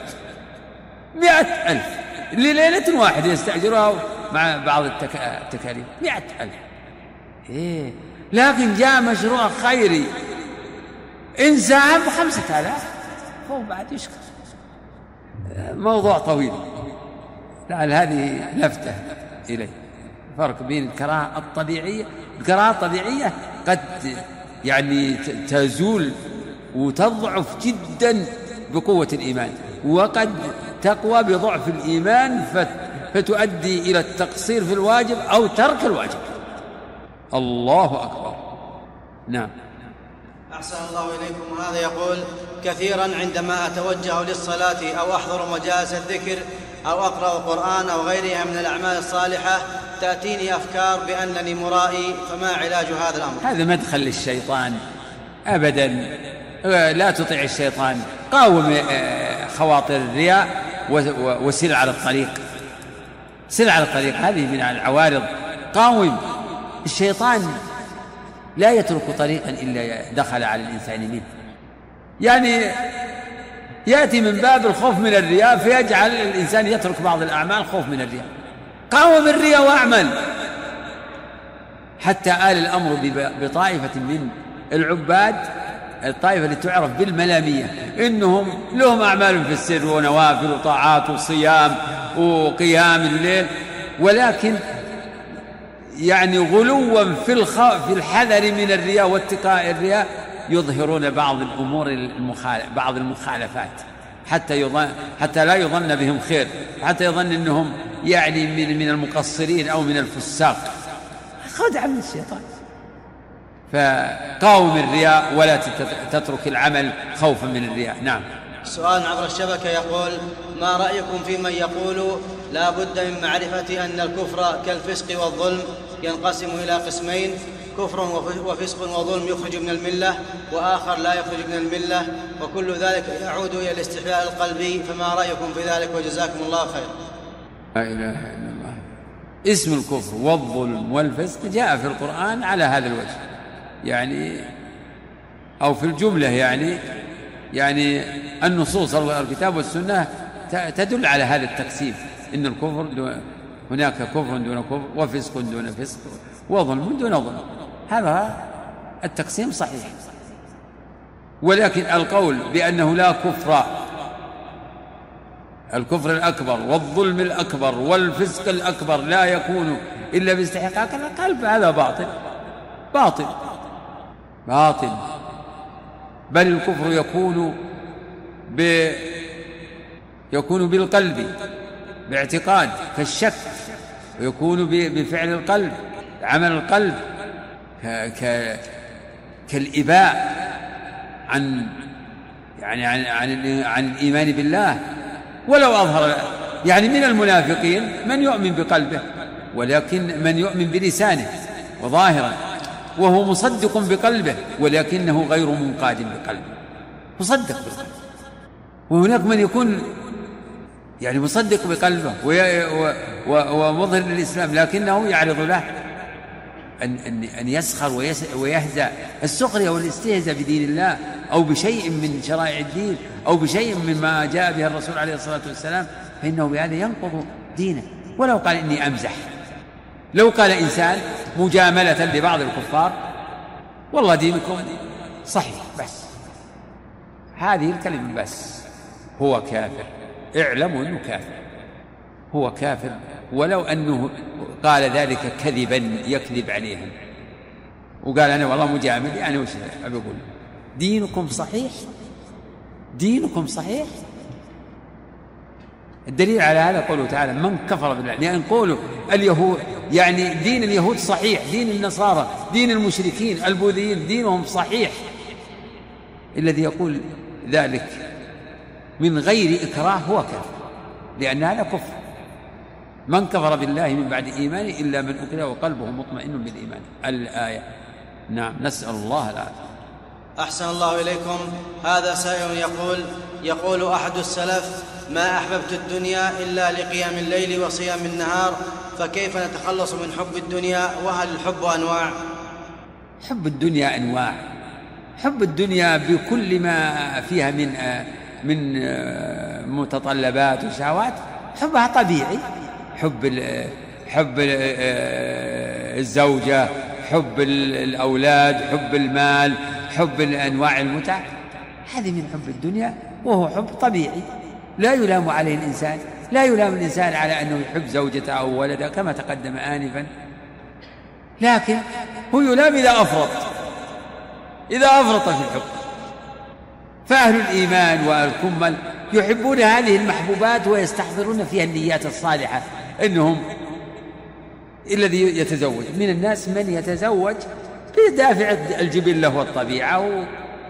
لليلة واحدة يستأجرها مع بعض التكاليف 100,000. لكن جاء مشروع خيري إنسان ب5,000 هو بعد يشكر. موضوع طويل، لعل هذه لفتة إليه. فرق بين الكراهة الطبيعية قد يعني تزول وتضعف جدا بقوة الإيمان، وقد تقوى بضعف الإيمان فتؤدي إلى التقصير في الواجب أو ترك الواجب. الله أكبر. نعم. أحسن الله إليكم. هذا يقول: كثيرا عندما أتوجه للصلاة أو أحضر مجالس الذكر أو أقرأ القرآن أو غيرها من الأعمال الصالحة تأتيني أفكار بأنني مرائي، فما علاج هذا الأمر؟ هذا مدخل للشيطان أبدا، لا تطيع الشيطان. قاوم خواطر الرياء وسل على الطريق، هذه من العوارض. قاوم الشيطان، لا يترك طريقا إلا دخل على الإنسان منه. يعني يأتي من باب الخوف من الرياء فيجعل الإنسان يترك بعض الأعمال خوف من الرياء. قاوم الرياء وأعمل. حتى آل الأمر بطائفة من العباد، الطائفة اللي تعرف بالملامية، إنهم لهم أعمال في السر ونوافل وطاعات وصيام وقيام الليل، ولكن يعني غلوا في الحذر من الرياء واتقاء الرياء يظهرون بعض الأمور بعض المخالفات حتى لا يظن بهم خير، حتى يظن أنهم يعني من المقصرين أو من الفساق. خدعة من الشيطان. فقاوم الرياء ولا تترك العمل خوفا من الرياء. نعم. سؤال عبر الشبكة يقول: ما رأيكم في من يقول لا بد من معرفة أن الكفر كالفسق والظلم ينقسم إلى قسمين: كفر وفسق وظلم يخرج من الملة، وآخر لا يخرج من الملة، وكل ذلك يعود إلى الاستحلال القلبي، فما رأيكم في ذلك؟ وجزاكم الله خير. لا إله إلا الله. اسم الكفر والظلم والفسق جاء في القرآن على هذا الوجه، يعني أو في الجملة، يعني النصوص الكتاب والسنة تدل على هذا التقسيم، إن الكفر هناك كفر دون كفر، وفسق دون فسق، وظلم دون ظلم. هذا التقسيم صحيح. ولكن القول بأنه لا كفر، الكفر الأكبر والظلم الأكبر والفسق الأكبر لا يكون إلا باستحقاق القلب، هذا باطل. بل الكفر يكون بالقلب باعتقاد كالشك، ويكون بفعل القلب، عمل القلب، كالإباء عن الإيمان بالله. ولو أظهر، يعني من المنافقين من يؤمن بقلبه، ولكن من يؤمن بلسانه وظاهرا، وهو مصدق بقلبه ولكنه غير منقاد بقلبه، مصدق بقلبه. وهناك من يكون يعني مصدق بقلبه ومظهر للإسلام، لكنه يعرض له أن يسخر ويهزأ، السخرية والاستهزاء بدين الله أو بشيء من شرائع الدين أو بشيء مما جاء به الرسول عليه الصلاة والسلام، فإنه بهذا ينقض دينه. ولو قال إني أمزح، لو قال إنسان مجاملة لبعض الكفار والله دينكم صحيح، بس هذه الكلمة بس، هو كافر، اعلموا أنه كافر، هو كافر، ولو أنه قال ذلك كذبا يكذب عليهم وقال أنا والله مجامل، يعني وش أبي أقول؟ دينكم صحيح. الدليل على هذا قوله تعالى من كفر بالله، يعني قوله اليهود، يعني دين اليهود صحيح، دين النصارى، دين المشركين البوذيين دينهم صحيح. الذي يقول ذلك من غير إكراه هو كافر، لأن هذا كفر. من كفر بالله من بعد إيمانه إلا من أكره وقلبه مطمئن بالإيمان، الآية. نعم، نسأل الله العافية. أحسن الله إليكم. هذا سائل يقول أحد السلف: ما أحببت الدنيا إلا لقيام الليل وصيام النهار، فكيف نتخلص من حب الدنيا؟ وهل الحب أنواع؟ حب الدنيا أنواع، حب الدنيا بكل ما فيها من متطلبات وشهوات حبها طبيعي، حب الزوجة، حب الأولاد، حب المال، حب أنواع المتع، هذه من حب الدنيا، وهو حب طبيعي لا يلام عليه الإنسان، لا يلام الإنسان على أنه يحب زوجته أو ولده كما تقدم آنفا، لكن هو يلام إذا أفرط في الحب. فأهل الإيمان والكمل يحبون هذه المحبوبات ويستحضرون فيها النيات الصالحة، إنهم الذي يتزوج من الناس من يتزوج بدافع الجبلة والطبيعة،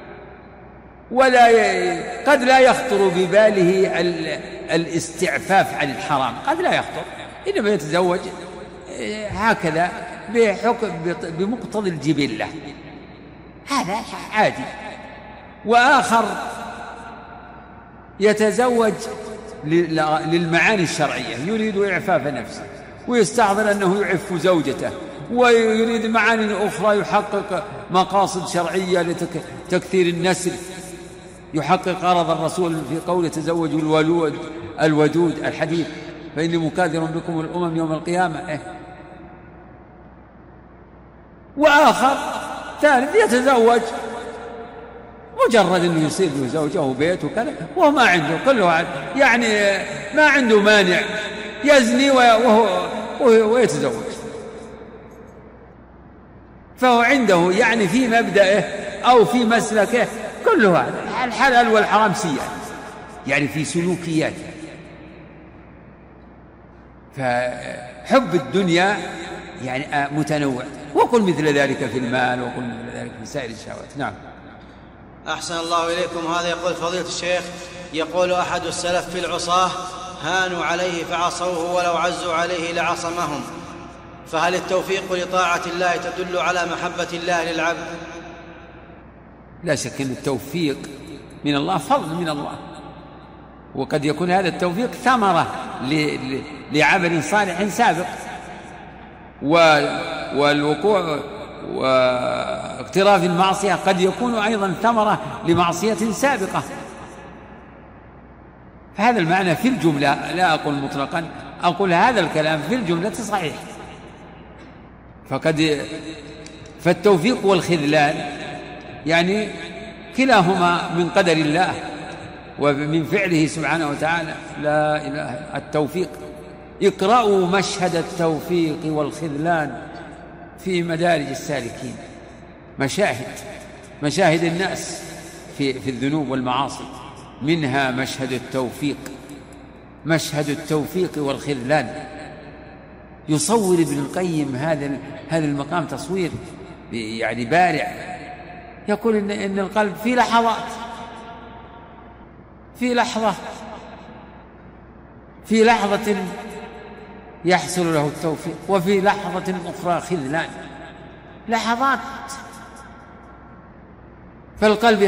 قد لا يخطر بباله الاستعفاف عن الحرام، قد لا يخطر، إنما يتزوج هكذا بمقتضى الجبلة، هذا عادي. وآخر يتزوج للمعاني الشرعية، يريد إعفاف نفسه ويستحضر أنه يعف زوجته، ويريد معاني أخرى يحقق مقاصد شرعية لتكثير النسل، يحقق غرض الرسول في قوله تزوجوا الودود الحديث فإني مكاثر بكم الأمم يوم القيامة. وآخر ثالث يتزوج مجرد أنه يصير له زوجه وبيت وكذا، وهو ما عنده كله، يعني ما عنده مانع يزني ويتزوج، فهو عنده يعني في مبدأه أو في مسلكه كله هذا الحلال والحرام سيئة، يعني في سلوكياته. فحب الدنيا يعني متنوع، وكل مثل ذلك في المال، وكل مثل ذلك في سائر الشهوات. نعم. أحسن الله إليكم. هذا يقول فضيلة الشيخ، يقول أحد السلف في العصاة: هانوا عليه فعصوه ولو عزوا عليه لعصمهم، فهل التوفيق لطاعة الله تدل على محبة الله للعبد؟ لا شك أن التوفيق من الله، فضل من الله، وقد يكون هذا التوفيق ثمرة لعمل صالح سابق، والوقوع واقتراف المعصية قد يكون أيضا ثمرة لمعصية سابقة. فهذا المعنى في الجملة، لا أقول مطلقا، أقول هذا الكلام في الجملة صحيح. فالتوفيق والخذلان يعني كلاهما من قدر الله ومن فعله سبحانه وتعالى. لا إله التوفيق. اقرأوا مشهد التوفيق والخذلان في مدارج السالكين، مشاهد الناس في الذنوب والمعاصي، منها مشهد التوفيق والخذلان. يصور ابن القيم هذا المقام تصوير يعني بارع. يقول إن القلب في لحظة يحصل له التوفيق، وفي لحظة أخرى خذلان، لحظات. فالقلب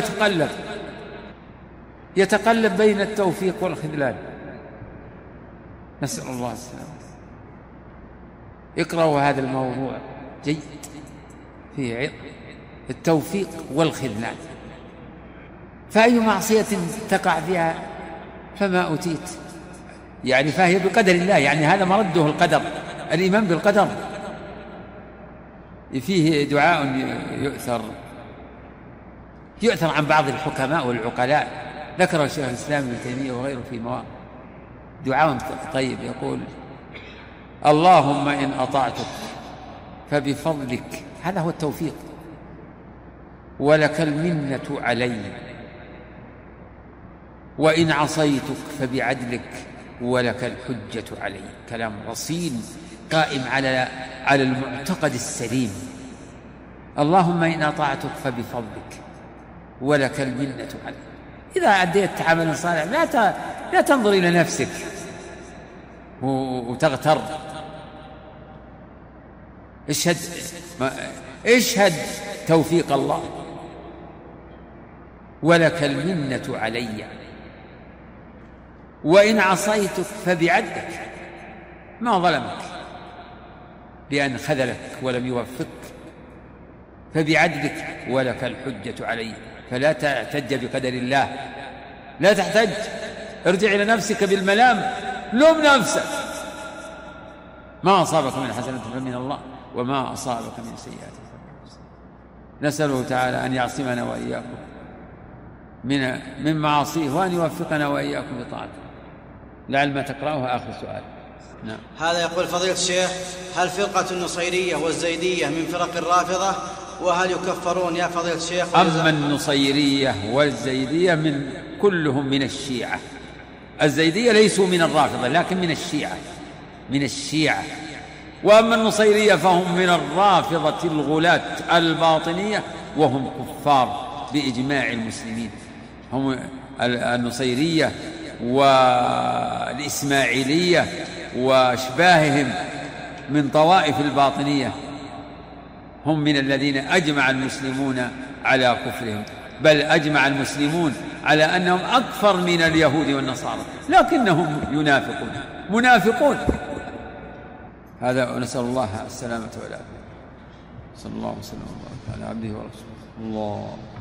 يتقلب بين التوفيق والخذلان، نسأل الله السلامة. اقرأوا هذا الموضوع جيد في التوفيق والخذلان. فأي معصية تقع فيها فما أتيت، يعني فهي بقدر الله، يعني هذا مرده القدر، الإيمان بالقدر. فيه دعاء يؤثر عن بعض الحكماء والعقلاء، ذكره الشيخ الإسلام ابن تيمية وغيره في مواقع. دعاء طيب يقول: اللهم إن أطعتك فبفضلك، هذا هو التوفيق، ولك المنة علي، وإن عصيتك فبعدلك ولك الحجة علي. كلام رصين قائم على المعتقد السليم. اللهم إن أطعتك فبفضلك ولك المنة علي. إذا أديت عملا صالحا لا تنظر إلى نفسك وتغتر. اشهد توفيق الله، ولك المنة علي، وإن عصيتك فبعدلك، ما ظلمك بأن خذلك ولم يوفقك، فبعدلك ولك الحجة علي. فلا تحتج بقدر الله، لا تحتج. ارجع إلى نفسك بالملام، لوم نفسك. ما أصابك من حسنة فمن الله، وما أصابك من سيئات نسأله تعالى أن يعصمنا وإياكم من معاصيه، وأن يوفقنا وإياكم بطاعته. لعل ما تقرأه آخر سؤال. نعم. هذا يقول: فضيلة الشيخ، هل فرقة النصيرية والزيدية من فرق الرافضة؟ وهل يكفرون يا فضيلة الشيخ؟ أما النصيرية والزيدية كلهم من الشيعة. الزيدية ليسوا من الرافضة لكن من الشيعة. وأما النصيرية فهم من الرافضة الغلاة الباطنية، وهم كفار بإجماع المسلمين. هم النصيرية والإسماعيلية وأشباههم من طوائف الباطنية، هم من الذين أجمع المسلمون على كفرهم، بل أجمع المسلمون على أنهم أكفر من اليهود والنصارى، لكنهم منافقون. هذا، ونسأل الله السلامة والعافية. صلى الله وسلم وبارك على عبده ورسوله. الله